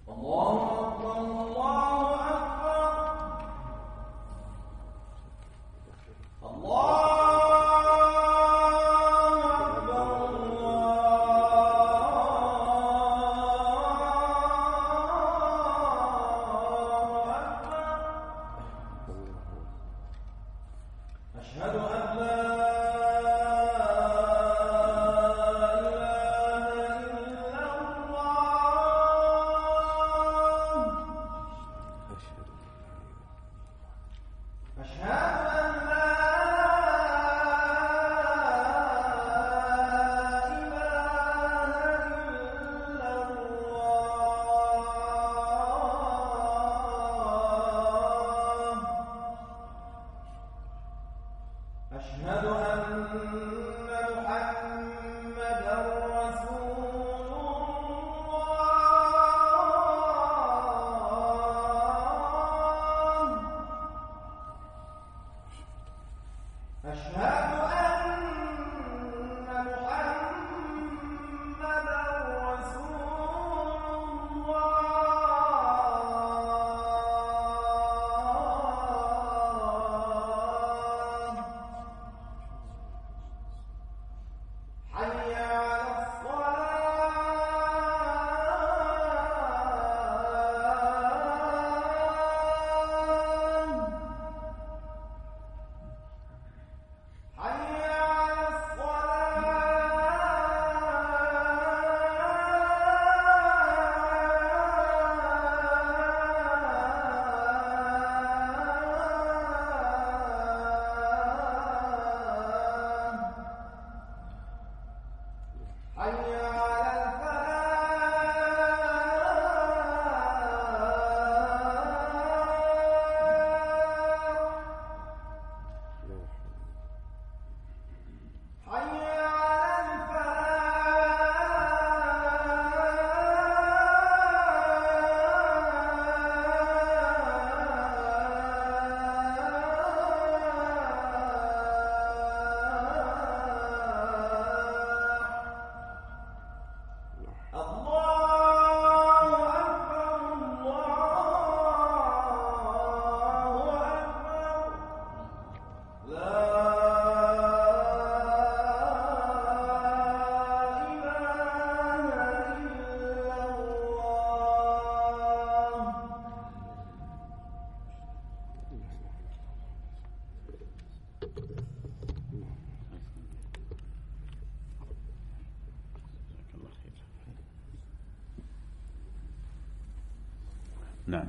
نعم.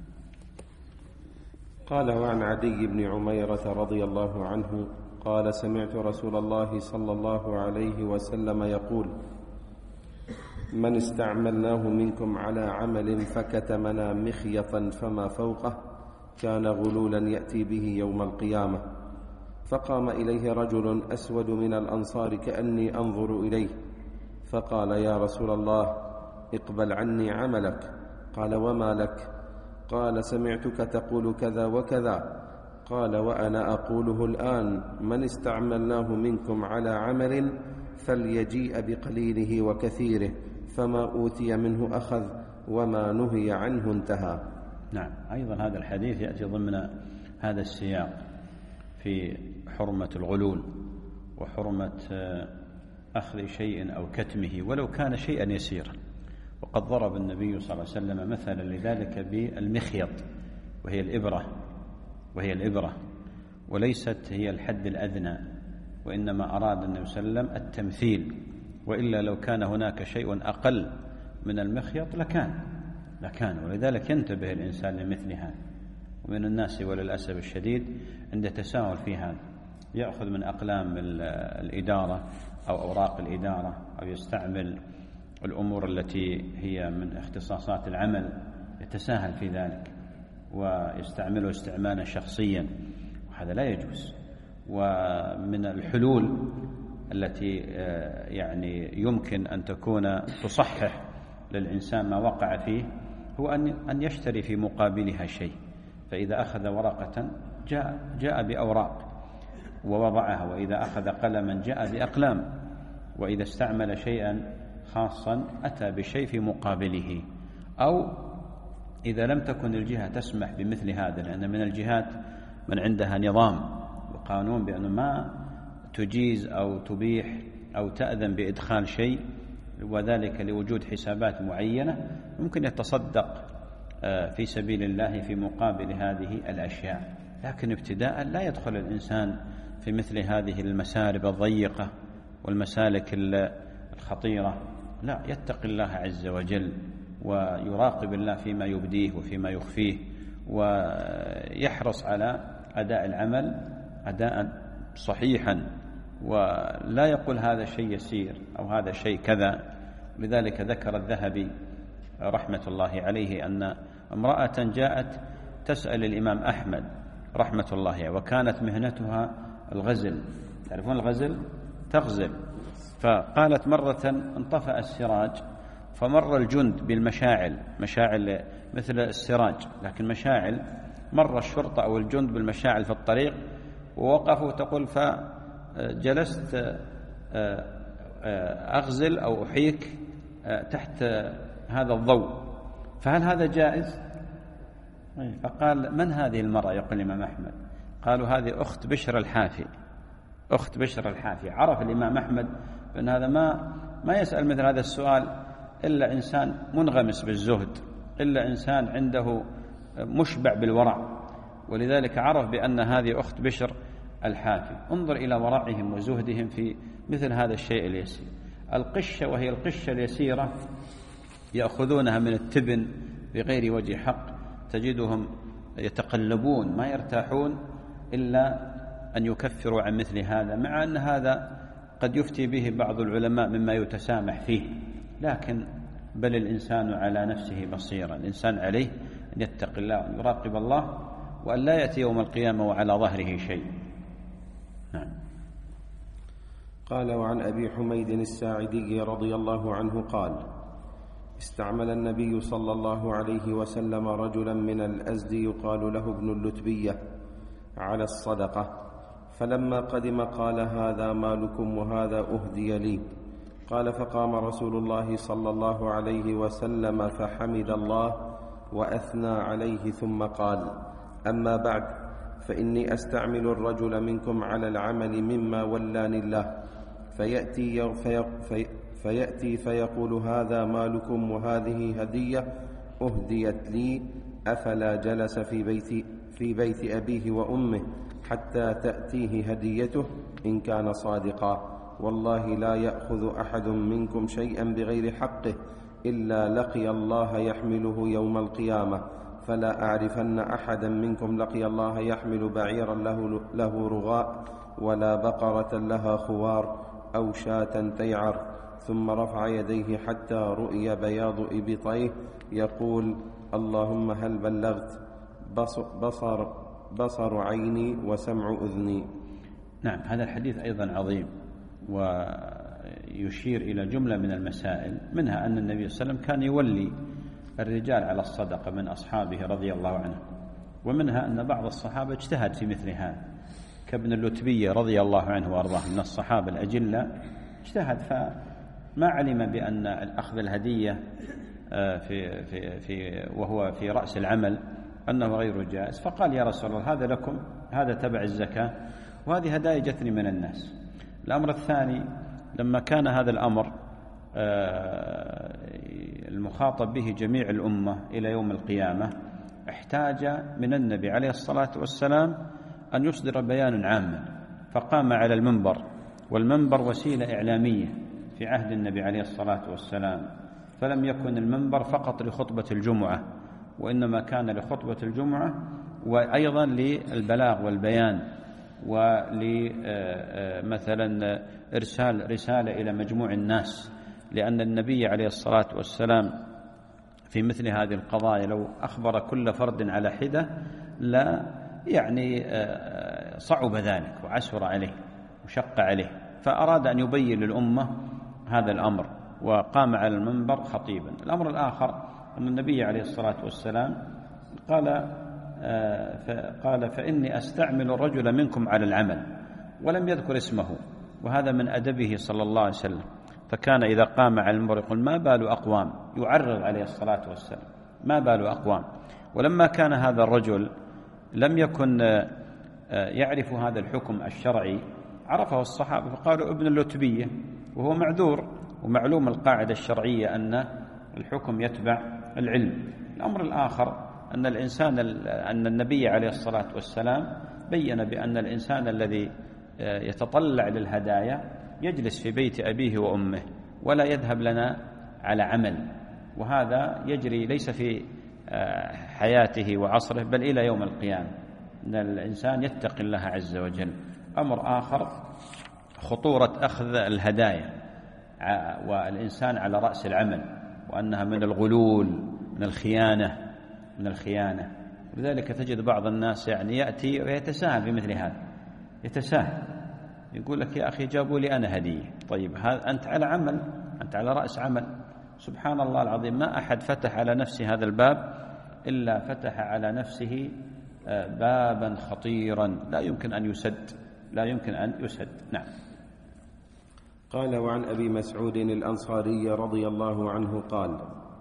قال: وعن عدي بن عميرة رضي الله عنه قال: سمعت رسول الله صلى الله عليه وسلم يقول: من استعملناه منكم على عمل فكتمنا مخيطا فما فوقه كان غلولا يأتي به يوم القيامة. فقام إليه رجل أسود من الأنصار كأني أنظر إليه، فقال: يا رسول الله، اقبل عني عملك. قال: وما لك؟ قال: سمعتك تقول كذا وكذا. قال: وأنا أقوله الآن: من استعملناه منكم على عمل فليجيء بقليله وكثيره، فما أوتي منه أخذ وما نهي عنه انتهى. نعم. أيضا هذا الحديث يأتي ضمن هذا السياق في حرمة الغلول وحرمة أخذ شيء أو كتمه ولو كان شيئا يسيرا. وقد ضرب النبي صلى الله عليه وسلم مثلا لذلك بالمخيط، وهي الإبرة وهي الإبرة وليست هي الحد الأدنى، وإنما أراد النبي صلى الله عليه وسلم التمثيل، وإلا لو كان هناك شيء أقل من المخيط لكان لكان ولذلك ينتبه الإنسان لمثل هذا. ومن الناس وللأسف الشديد عند تساهل في هذا يأخذ من أقلام الإدارة أو أوراق الإدارة، أو يستعمل الأمور التي هي من اختصاصات العمل، يتساهل في ذلك ويستعمله استعمالا شخصيا، وهذا لا يجوز. ومن الحلول التي يعني يمكن أن تكون تصحح للإنسان ما وقع فيه هو أن يشتري في مقابلها شيء. فإذا أخذ ورقة جاء, جاء بأوراق ووضعها، وإذا أخذ قلما جاء بأقلام، وإذا استعمل شيئا خاصا أتى بشيء في مقابله، أو إذا لم تكن الجهة تسمح بمثل هذا، لأن من الجهات من عندها نظام وقانون بأنه ما تجيز أو تبيح أو تأذن بإدخال شيء، وذلك لوجود حسابات معينة ممكن يتصدق في سبيل الله في مقابل هذه الأشياء. لكن ابتداء لا يدخل الإنسان في مثل هذه المسارب الضيقة والمسالك الخطيرة، لا، يتقي الله عز وجل ويراقب الله فيما يبديه وفيما يخفيه، ويحرص على أداء العمل أداء صحيحا، ولا يقول هذا شيء يسير أو هذا شيء كذا. لذلك ذكر الذهبي رحمة الله عليه أن امرأة جاءت تسأل الإمام أحمد رحمة الله عليه، وكانت مهنتها الغزل، تعرفون الغزل؟ تغزل. فقالت مرة انطفأ السراج فمر الجند بالمشاعل، مشاعل مثل السراج لكن مشاعل، مر الشرطة أو الجند بالمشاعل في الطريق ووقفوا، تقول فجلست أغزل أو أحيك تحت هذا الضوء، فهل هذا جائز؟ فقال من هذه المرأة؟ يقول الإمام أحمد. قالوا هذه أخت بشر الحافي، أخت بشر الحافي. عرف الإمام أحمد بأن هذا ما ما يسأل مثل هذا السؤال إلا إنسان منغمس بالزهد، إلا إنسان عنده مشبع بالورع، ولذلك عرف بأن هذه أخت بشر الحافي. انظر إلى ورعهم وزهدهم في مثل هذا الشيء اليسير. القشة، وهي القشة اليسيرة، يأخذونها من التبن بغير وجه حق، تجدهم يتقلبون ما يرتاحون إلا أن يكفروا عن مثل هذا، مع أن هذا قد يفتي به بعض العلماء مما يتسامح فيه، لكن بل الإنسان على نفسه بصيرا. الإنسان عليه أن يتقي الله وأن يراقب الله، وأن لا يأتي يوم القيامة وعلى ظهره شيء. نعم. قال: وعن أبي حميد الساعدي رضي الله عنه قال: استعمل النبي صلى الله عليه وسلم رجلا من الأزد يقال له ابن اللتبية على الصدقة، فلما قدم قال: هذا مالكم وهذا أهدي لي. قال: فقام رسول الله صلى الله عليه وسلم فحمد الله وأثنى عليه، ثم قال: أما بعد، فإني أستعمل الرجل منكم على العمل مما ولاني الله، فيأتي, في في فيأتي فيقول: هذا مالكم وهذه هدية أهديت لي، أفلا جلس في بيت, في بيت أبيه وأمه حتى تأتيه هديته إن كان صادقا. والله لا يأخذ أحد منكم شيئا بغير حقه إلا لقي الله يحمله يوم القيامة، فلا أعرفن أحدا منكم لقي الله يحمل بعيرا له, له رغاء، ولا بقرة لها خوار، أو شاة تيعر. ثم رفع يديه حتى رؤي بياض إبطيه يقول: اللهم هل بلغت؟ بصر, بصر عيني وسمع أذني. نعم، هذا الحديث أيضا عظيم، ويشير إلى جملة من المسائل، منها أن النبي صلى الله عليه وسلم كان يولي الرجال على الصدقة من أصحابه رضي الله عنه، ومنها أن بعض الصحابة اجتهد في مثل هذا، كابن اللتبية رضي الله عنه وأرضاه من الصحابة الأجلة، اجتهد فما علم بأن أخذ الهدية في في في وهو في رأس العمل أنه غير جائز، فقال: يا رسول الله، هذا لكم، هذا تبع الزكاة، وهذه هدايا جتني من الناس. الأمر الثاني، لما كان هذا الأمر المخاطب به جميع الأمة إلى يوم القيامة، احتاج من النبي عليه الصلاة والسلام أن يصدر بيان عاما، فقام على المنبر، والمنبر وسيلة إعلامية في عهد النبي عليه الصلاة والسلام، فلم يكن المنبر فقط لخطبة الجمعة، وإنما كان لخطبة الجمعة وأيضا للبلاغ والبيان، ولمثلا إرسال رسالة إلى مجموع الناس، لأن النبي عليه الصلاة والسلام في مثل هذه القضايا لو أخبر كل فرد على حدة لا يعني صعب ذلك وعسر عليه وشق عليه، فأراد أن يبين للأمة هذا الأمر، وقام على المنبر خطيبا. الأمر الآخر أن النبي عليه الصلاة والسلام قال قال فإني أستعمل الرجل منكم على العمل، ولم يذكر اسمه، وهذا من أدبه صلى الله عليه وسلم، فكان إذا قام على المنبر يقول: ما بال أقوام، يعرض عليه الصلاة والسلام، ما بال أقوام. ولما كان هذا الرجل لم يكن يعرف هذا الحكم الشرعي عرفه الصحابة فقالوا ابن اللتبية، وهو معذور، ومعلوم القاعدة الشرعية أن الحكم يتبع العلم. الأمر الآخر أن الإنسان أن النبي عليه الصلاة والسلام بين بأن الإنسان الذي يتطلع للهدايا يجلس في بيت أبيه وأمه ولا يذهب لنا على عمل، وهذا يجري ليس في حياته وعصره بل إلى يوم القيامة، أن الإنسان يتقي الله عز وجل. أمر آخر خطورة أخذ الهدايا والإنسان على رأس العمل، وأنها من الغلول، من الخيانة من الخيانة لذلك تجد بعض الناس يعني يأتي ويتساهل في مثل هذا، يتساهل يقول لك يا أخي جابوا لي أنا هدية. طيب هذا أنت على عمل، أنت على رأس عمل. سبحان الله العظيم، ما أحد فتح على نفسه هذا الباب إلا فتح على نفسه بابا خطيرا لا يمكن أن يسد لا يمكن أن يسد. نعم. قال: وعن أبي مسعود الأنصاري رضي الله عنه قال: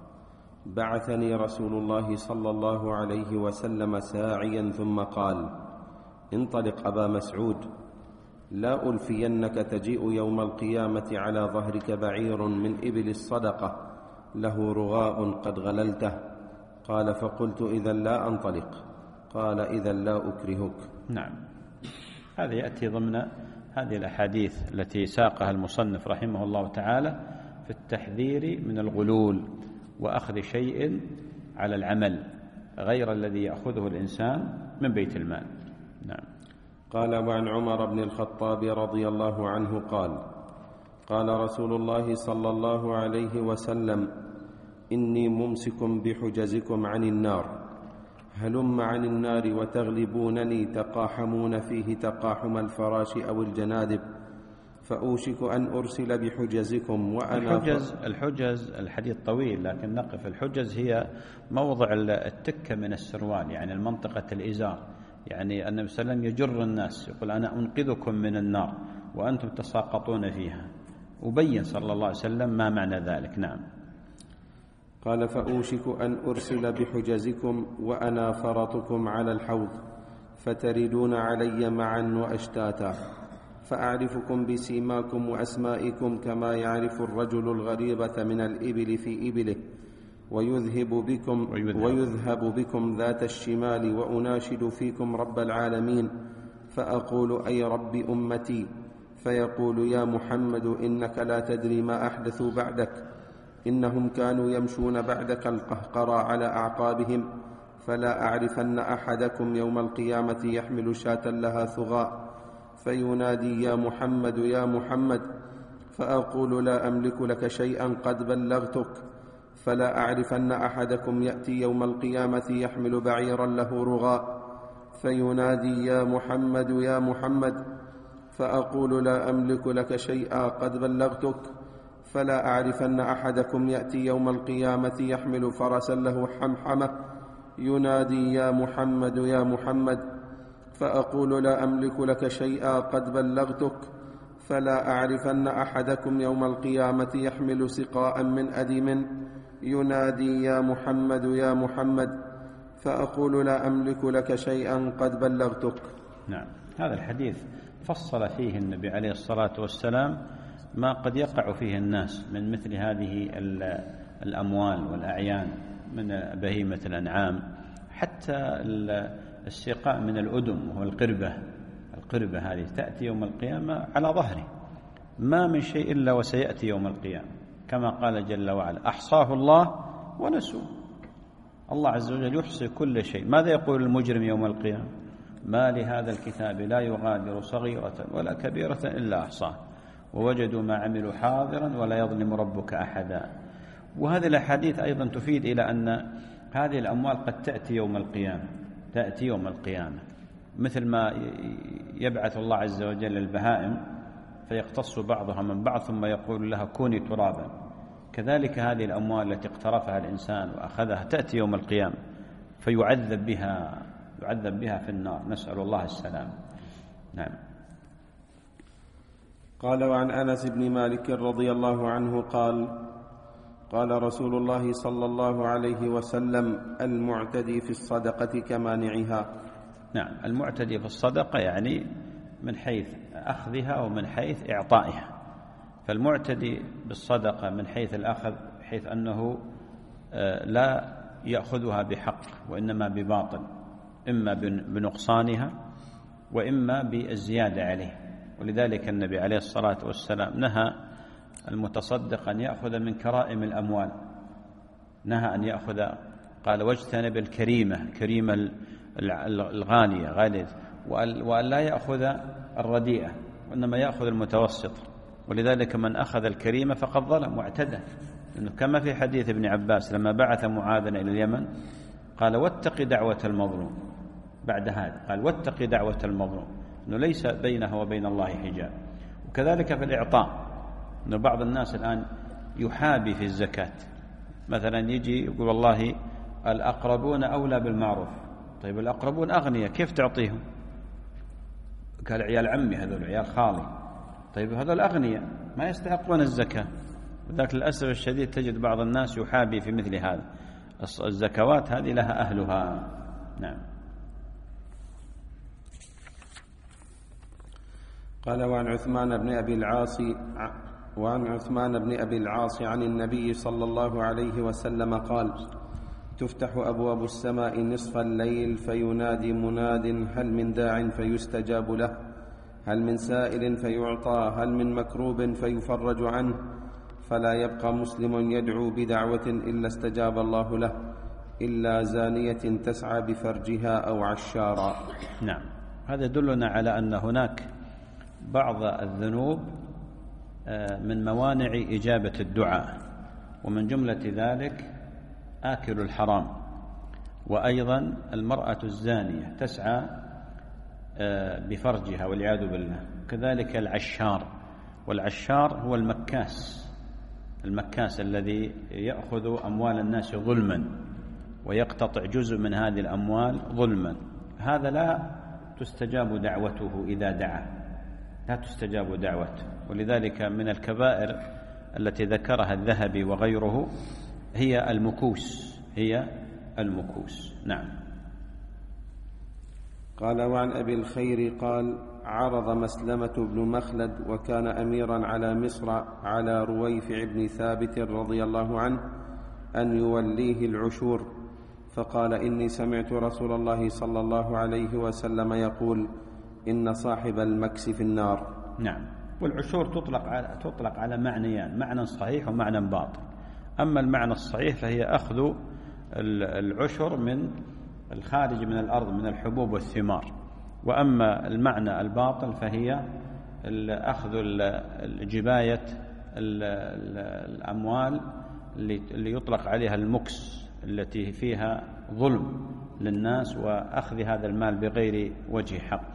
بعثني رسول الله صلى الله عليه وسلم ساعيا ثم قال: انطلق أبا مسعود، لا ألفينك تجيء يوم القيامة على ظهرك بعير من إبل الصدقة له رغاء قد غللته. قال: فقلت: إذا لا أنطلق. قال: إذا لا أكرهك. نعم. هذا يأتي ضمن هذه الأحاديث التي ساقها المصنف رحمه الله تعالى في التحذير من الغلول وأخذ شيء على العمل غير الذي يأخذه الإنسان من بيت المال. نعم. قال: وعن عمر بن الخطاب رضي الله عنه قال: قال رسول الله صلى الله عليه وسلم: إني ممسك بحجزكم عن النار، هلم عن النار وتغلبونني تقاحمون فيه تقاحم الفراش أو الجنادب، فأوشك أن أرسل بحجزكم وأنا الحجز, الحجز الحديث طويل لكن نقف. الحجز هي موضع التكة من السروال، يعني المنطقة الإزار، يعني النبي صلى الله عليه وسلم يجر الناس يقول أنا أنقذكم من النار وأنتم تساقطون فيها، وبين صلى الله عليه وسلم ما معنى ذلك. نعم. قال: فأوشك أن أرسل بحجزكم وأنا فرطكم على الحوض، فتردون علي معا وأشتاتا، فأعرفكم بسيماكم وأسمائكم كما يعرف الرجل الغريبة من الإبل في إبله، ويذهب بكم, ويذهب بكم ذات الشمال، وأناشد فيكم رب العالمين، فأقول: أي رب أمتي، فيقول: يا محمد إنك لا تدري ما أحدثوا بعدك، إنهم كانوا يمشون بعدك القهقرى على أعقابهم، فلا أعرفن أحدكم يوم القيامة يحمل شاة لها ثغاء، فينادي: يا محمد يا محمد، فأقول: لا أملك لك شيئا قد بلغتك، فلا أعرفن أحدكم يأتي يوم القيامة يحمل بعيرا له رغاء، فينادي: يا محمد يا محمد، فأقول: لا أملك لك شيئا قد بلغتك، فلا أعرفن أحدكم يأتي يوم القيامة يحمل فرسا له حمحمة، ينادي: يا محمد يا محمد، فأقول: لا أملك لك شيئا قد بلغتك، فلا أعرفن أحدكم يوم القيامة يحمل سقاء من أدم، ينادي: يا محمد يا محمد، فأقول: لا أملك لك شيئا قد بلغتك. نعم. هذا الحديث فصل فيه النبي عليه الصلاة والسلام ما قد يقع فيه الناس من مثل هذه الأموال والأعيان من بهيمة الأنعام، حتى السقاء من الأدم وهو القربة. القربة هذه تأتي يوم القيامة على ظهره، ما من شيء إلا وسيأتي يوم القيامة، كما قال جل وعلا: أحصاه الله ونسوه. الله عز وجل يحصي كل شيء. ماذا يقول المجرم يوم القيامة؟ ما لهذا الكتاب لا يغادر صغيرة ولا كبيرة إلا أحصاه ووجدوا ما عملوا حاضرا ولا يظلم ربك أحدا. وهذه الأحاديث أيضا تفيد إلى أن هذه الأموال قد تأتي يوم القيامة تأتي يوم القيامة مثل ما يبعث الله عز وجل البهائم فيقتص بعضها من بعض ثم يقول لها كوني ترابا، كذلك هذه الأموال التي اقترفها الإنسان وأخذها تأتي يوم القيامة فيعذب بها يعذب بها في النار، نسأل الله السلام. نعم. قال: وعن أنس بن مالك رضي الله عنه قال: قال رسول الله صلى الله عليه وسلم: المعتدي في الصدقة كمانعها. نعم، المعتدي في الصدقة يعني من حيث أخذها ومن حيث إعطائها. فالمعتدي بالصدقة من حيث الأخذ حيث أنه لا يأخذها بحق وإنما بباطل، إما بنقصانها وإما بالزيادة عليه. ولذلك النبي عليه الصلاة والسلام نهى المتصدق أن يأخذ من كرائم الأموال، نهى أن يأخذ، قال: واجتنب الكريمة، كريمة الغالية غالية، وأن لا يأخذ الرديئة وإنما يأخذ المتوسط. ولذلك من أخذ الكريمة فقد ظلم واعتدى، لأنه كما في حديث ابن عباس لما بعث معاذا إلى اليمن قال: واتق دعوة المظلوم. بعد هذا قال: واتق دعوة المظلوم، أنه ليس بينها وبين الله حجاب. وكذلك في الإعطاء، أنه بعض الناس الآن يحابي في الزكاة، مثلا يجي يقول: والله الأقربون أولى بالمعروف. طيب الأقربون أغنياء، كيف تعطيهم؟ قال: عيال عمي هذول، عيال خالي. طيب هذول أغنياء ما يستحقون الزكاة. وذلك للأسف الشديد تجد بعض الناس يحابي في مثل هذا. الزكوات هذه لها أهلها. نعم. قال: وعن عثمان بن أبي العاص وعن عثمان بن أبي العاص عن النبي صلى الله عليه وسلم قال: تفتح أبواب السماء نصف الليل فينادي مناد: هل من داع فيستجاب له، هل من سائل فيعطى، هل من مكروب فيفرج عنه، فلا يبقى مسلم يدعو بدعوة إلا استجاب الله له، إلا زانية تسعى بفرجها أو عشارا. نعم، هذا يدلنا على أن هناك بعض الذنوب من موانع إجابة الدعاء، ومن جملة ذلك آكل الحرام، وأيضا المرأة الزانية تسعى بفرجها والعياذ بالله، كذلك العشار. والعشار هو المكاس، المكاس الذي يأخذ أموال الناس ظلما ويقتطع جزء من هذه الأموال ظلما، هذا لا تستجاب دعوته إذا دعا، لا تستجاب دعوته. ولذلك من الكبائر التي ذكرها الذهبي وغيره هي المكوس، هي المكوس. نعم. قال: وعن أبي الخير قال: عرض مسلمة بن مخلد وكان أميرا على مصر على رويفع بن ثابت رضي الله عنه أن يوليه العشور، فقال: إني سمعت رسول الله صلى الله عليه وسلم يقول: إن صاحب المكس في النار. نعم. والعشور تطلق على تطلق على معنيان، معنى صحيح ومعنى باطل. أما المعنى الصحيح فهي أخذ العشر من الخارج من الأرض من الحبوب والثمار، وأما المعنى الباطل فهي أخذ الجباية الأموال اللي يطلق عليها المكس، التي فيها ظلم للناس وأخذ هذا المال بغير وجه حق.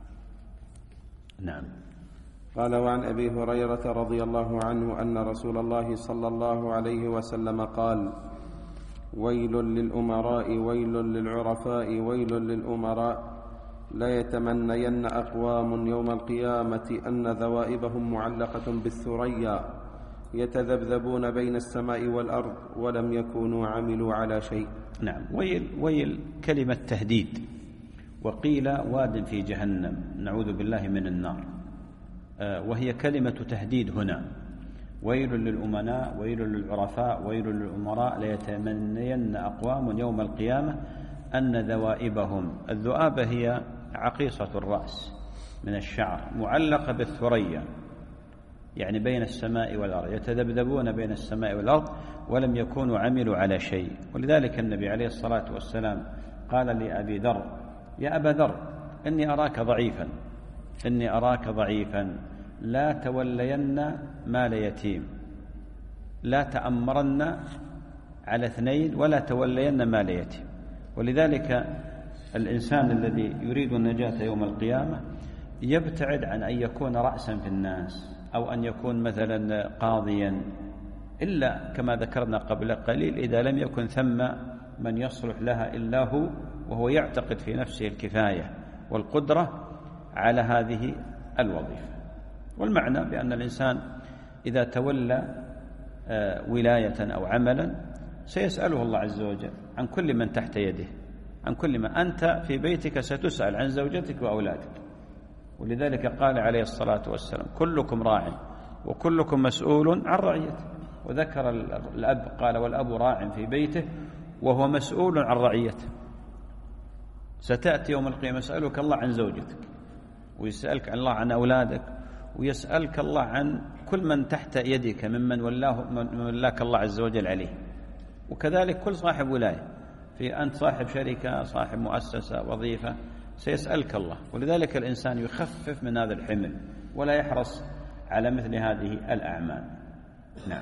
نعم. قال: وعن أبي هريرة رضي الله عنه أن رسول الله صلى الله عليه وسلم قال: ويل للأمراء، ويل للعرفاء، ويل للأمراء، لا يتمنين أقوام يوم القيامة أن ذوائبهم معلقة بالثريا يتذبذبون بين السماء والأرض ولم يكونوا عملوا على شيء. نعم. ويل ويل كلمة تهديد، وقيل واد في جهنم، نعوذ بالله من النار، وهي كلمة تهديد هنا. ويل للأمناء، ويل للعرفاء، ويل للأمراء، ليتمنين أقوام يوم القيامة أن ذوائبهم، الذؤابة هي عقيصة الرأس من الشعر معلقة بالثريا، يعني بين السماء والأرض، يتذبذبون بين السماء والأرض ولم يكونوا عملوا على شيء. ولذلك النبي عليه الصلاة والسلام قال لأبي ذر: يا أبا ذر، إني أراك ضعيفا، إني أراك ضعيفا، لا تولين مال يتيم، لا تأمرن على اثنين ولا تولين مال يتيم. ولذلك الإنسان الذي يريد النجاة يوم القيامة يبتعد عن أن يكون رأسا في الناس أو أن يكون مثلا قاضيا، إلا كما ذكرنا قبل قليل إذا لم يكن ثم من يصلح لها إلا هو، وهو يعتقد في نفسه الكفاية والقدرة على هذه الوظيفة. والمعنى بأن الإنسان إذا تولى ولاية أو عملا سيسأله الله عز وجل عن كل من تحت يده، عن كل ما أنت في بيتك ستسأل عن زوجتك وأولادك. ولذلك قال عليه الصلاة والسلام كلكم راع وكلكم مسؤول عن رعيته. وذكر الأب قال والأب راع في بيته وهو مسؤول عن رعيته. ستأتي يوم القيامة يسألك الله عن زوجتك، ويسألك الله عن أولادك، ويسألك الله عن كل من تحت يدك ممن ولاه من ولاك الله عز وجل عليه. وكذلك كل صاحب ولاية، في أنت صاحب شركة، صاحب مؤسسة، وظيفة، سيسألك الله. ولذلك الإنسان يخفف من هذا الحمل ولا يحرص على مثل هذه الأعمال. نعم.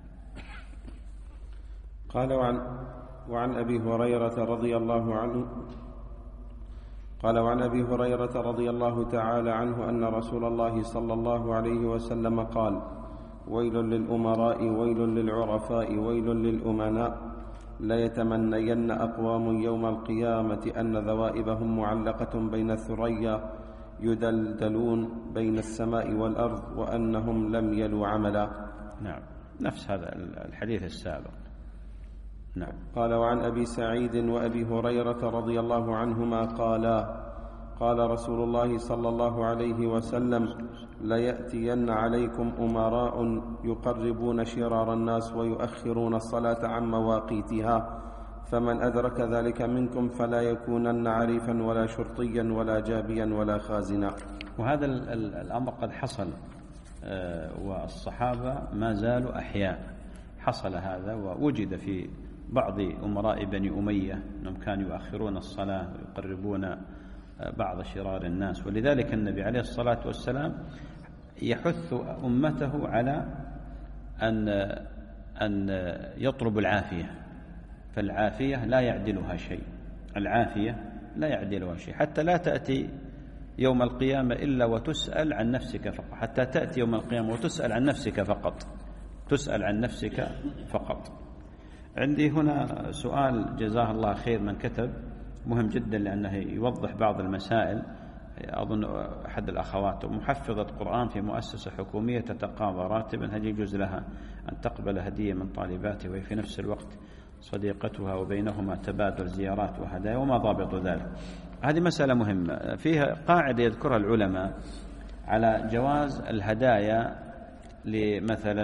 قال وعن, وعن أبي هريرة رضي الله عنه قال وعن أبي هريرة رضي الله تعالى عنه أن رسول الله صلى الله عليه وسلم قال ويل للأمراء ويل للعرفاء ويل للأمناء لا يتمنين أقوام يوم القيامة أن ذوائبهم معلقة بين الثريا يدلدلون بين السماء والأرض وأنهم لم يلوا عملا. نعم، نفس هذا الحديث السابق. نعم. قال وعن أبي سعيد وأبي هريرة رضي الله عنهما قالا قال رسول الله صلى الله عليه وسلم ليأتين عليكم أمراء يقربون شرار الناس ويؤخرون الصلاة عن مواقيتها فمن أدرك ذلك منكم فلا يكونن عريفا ولا شرطيا ولا جابيا ولا خازنا. وهذا الأمر قد حصل، والصحابة ما زالوا أحياء. حصل هذا ووجد في بعض أمراء بني أمية أنهم كانوا يؤخرون الصلاة ويقربون بعض شرار الناس. ولذلك النبي عليه الصلاة والسلام يحث أمته على أن أن يطلب العافية، فالعافية لا يعدلها شيء، العافية لا يعدلها شيء، حتى لا تأتي يوم القيامة إلا وتسأل عن نفسك فقط، حتى تأتي يوم القيامة وتسأل عن نفسك فقط، تسأل عن نفسك فقط. عندي هنا سؤال جزاه الله خير من كتب، مهم جدا لأنه يوضح بعض المسائل. أظن أحد الأخوات محفظة قرآن في مؤسسة حكومية تتقاضى راتبا، هل يجوز لها أن تقبل هدية من طالباتها وهي في نفس الوقت صديقتها وبينهما تبادل زيارات وهدايا، وما ضابط ذلك؟ هذه مسألة مهمة، فيها قاعدة يذكرها العلماء على جواز الهدايا لمثلا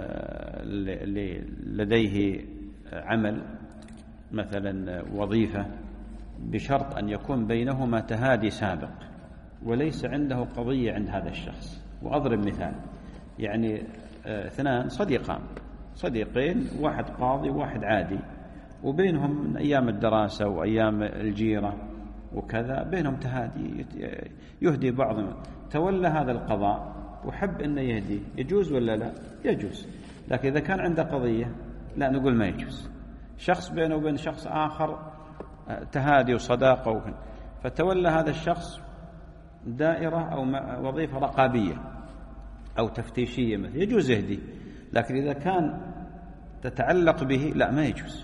لديه عمل مثلا وظيفة، بشرط أن يكون بينهما تهادي سابق وليس عنده قضية عند هذا الشخص. وأضرب مثال، يعني اثنان صديقان صديقين، واحد قاضي وواحد عادي، وبينهم من أيام الدراسة وأيام الجيرة وكذا بينهم تهادي، يهدي بعضهم، تولى هذا القضاء وحب أنه يهدي، يجوز ولا لا؟ يجوز. لكن إذا كان عنده قضية لا، نقول ما يجوز. شخص بينه وبين شخص آخر تهادي وصداقة وكن. فتولى هذا الشخص دائرة أو وظيفة رقابية أو تفتيشية مثل، يجوز يهدي. لكن إذا كان تتعلق به لا، ما يجوز.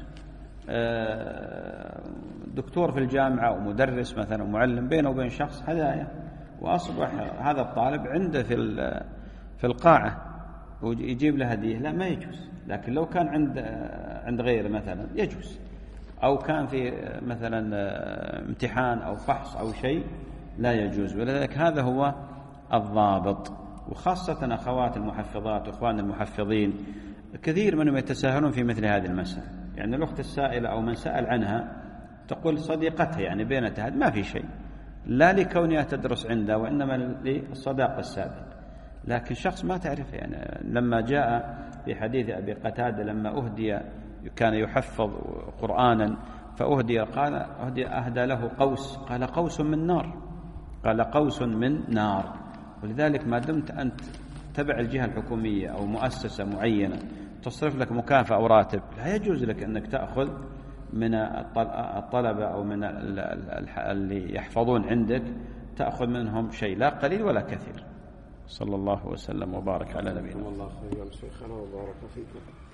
دكتور في الجامعة أو مدرس مثلا ومعلم، بينه وبين شخص هدايا، وأصبح هذا الطالب عنده في في القاعة ويجيب له هدية، لا ما يجوز. لكن لو كان عند عند غيره مثلا يجوز، أو كان في مثلا امتحان أو فحص أو شيء لا يجوز. ولذلك هذا هو الضابط. وخاصة أخوات المحفظات وإخوان المحفظين كثير منهم يتساهلون في مثل هذه المسألة. يعني الأخت السائلة أو من سأل عنها تقول صديقتها يعني بينتها، ما في شيء، لا لكونها تدرس عندها وإنما للصداقة السابقة. لكن شخص ما تعرفه، يعني لما جاء في حديث أبي قتادة لما أهدي كان يحفظ قرآنا فأهدي، قال أهدي أهدى له قوس، قال قوس من نار، قال قوس من نار. ولذلك ما دمت أنت تبع الجهة الحكومية أو مؤسسة معينة تصرف لك مكافأة أو راتب، لا يجوز لك أنك تأخذ من الطلبة أو من اللي يحفظون عندك تأخذ منهم شيء، لا قليل ولا كثير. صلى الله وسلم وبارك على نبينا. الله خير يا شيخنا وبارك فيكم.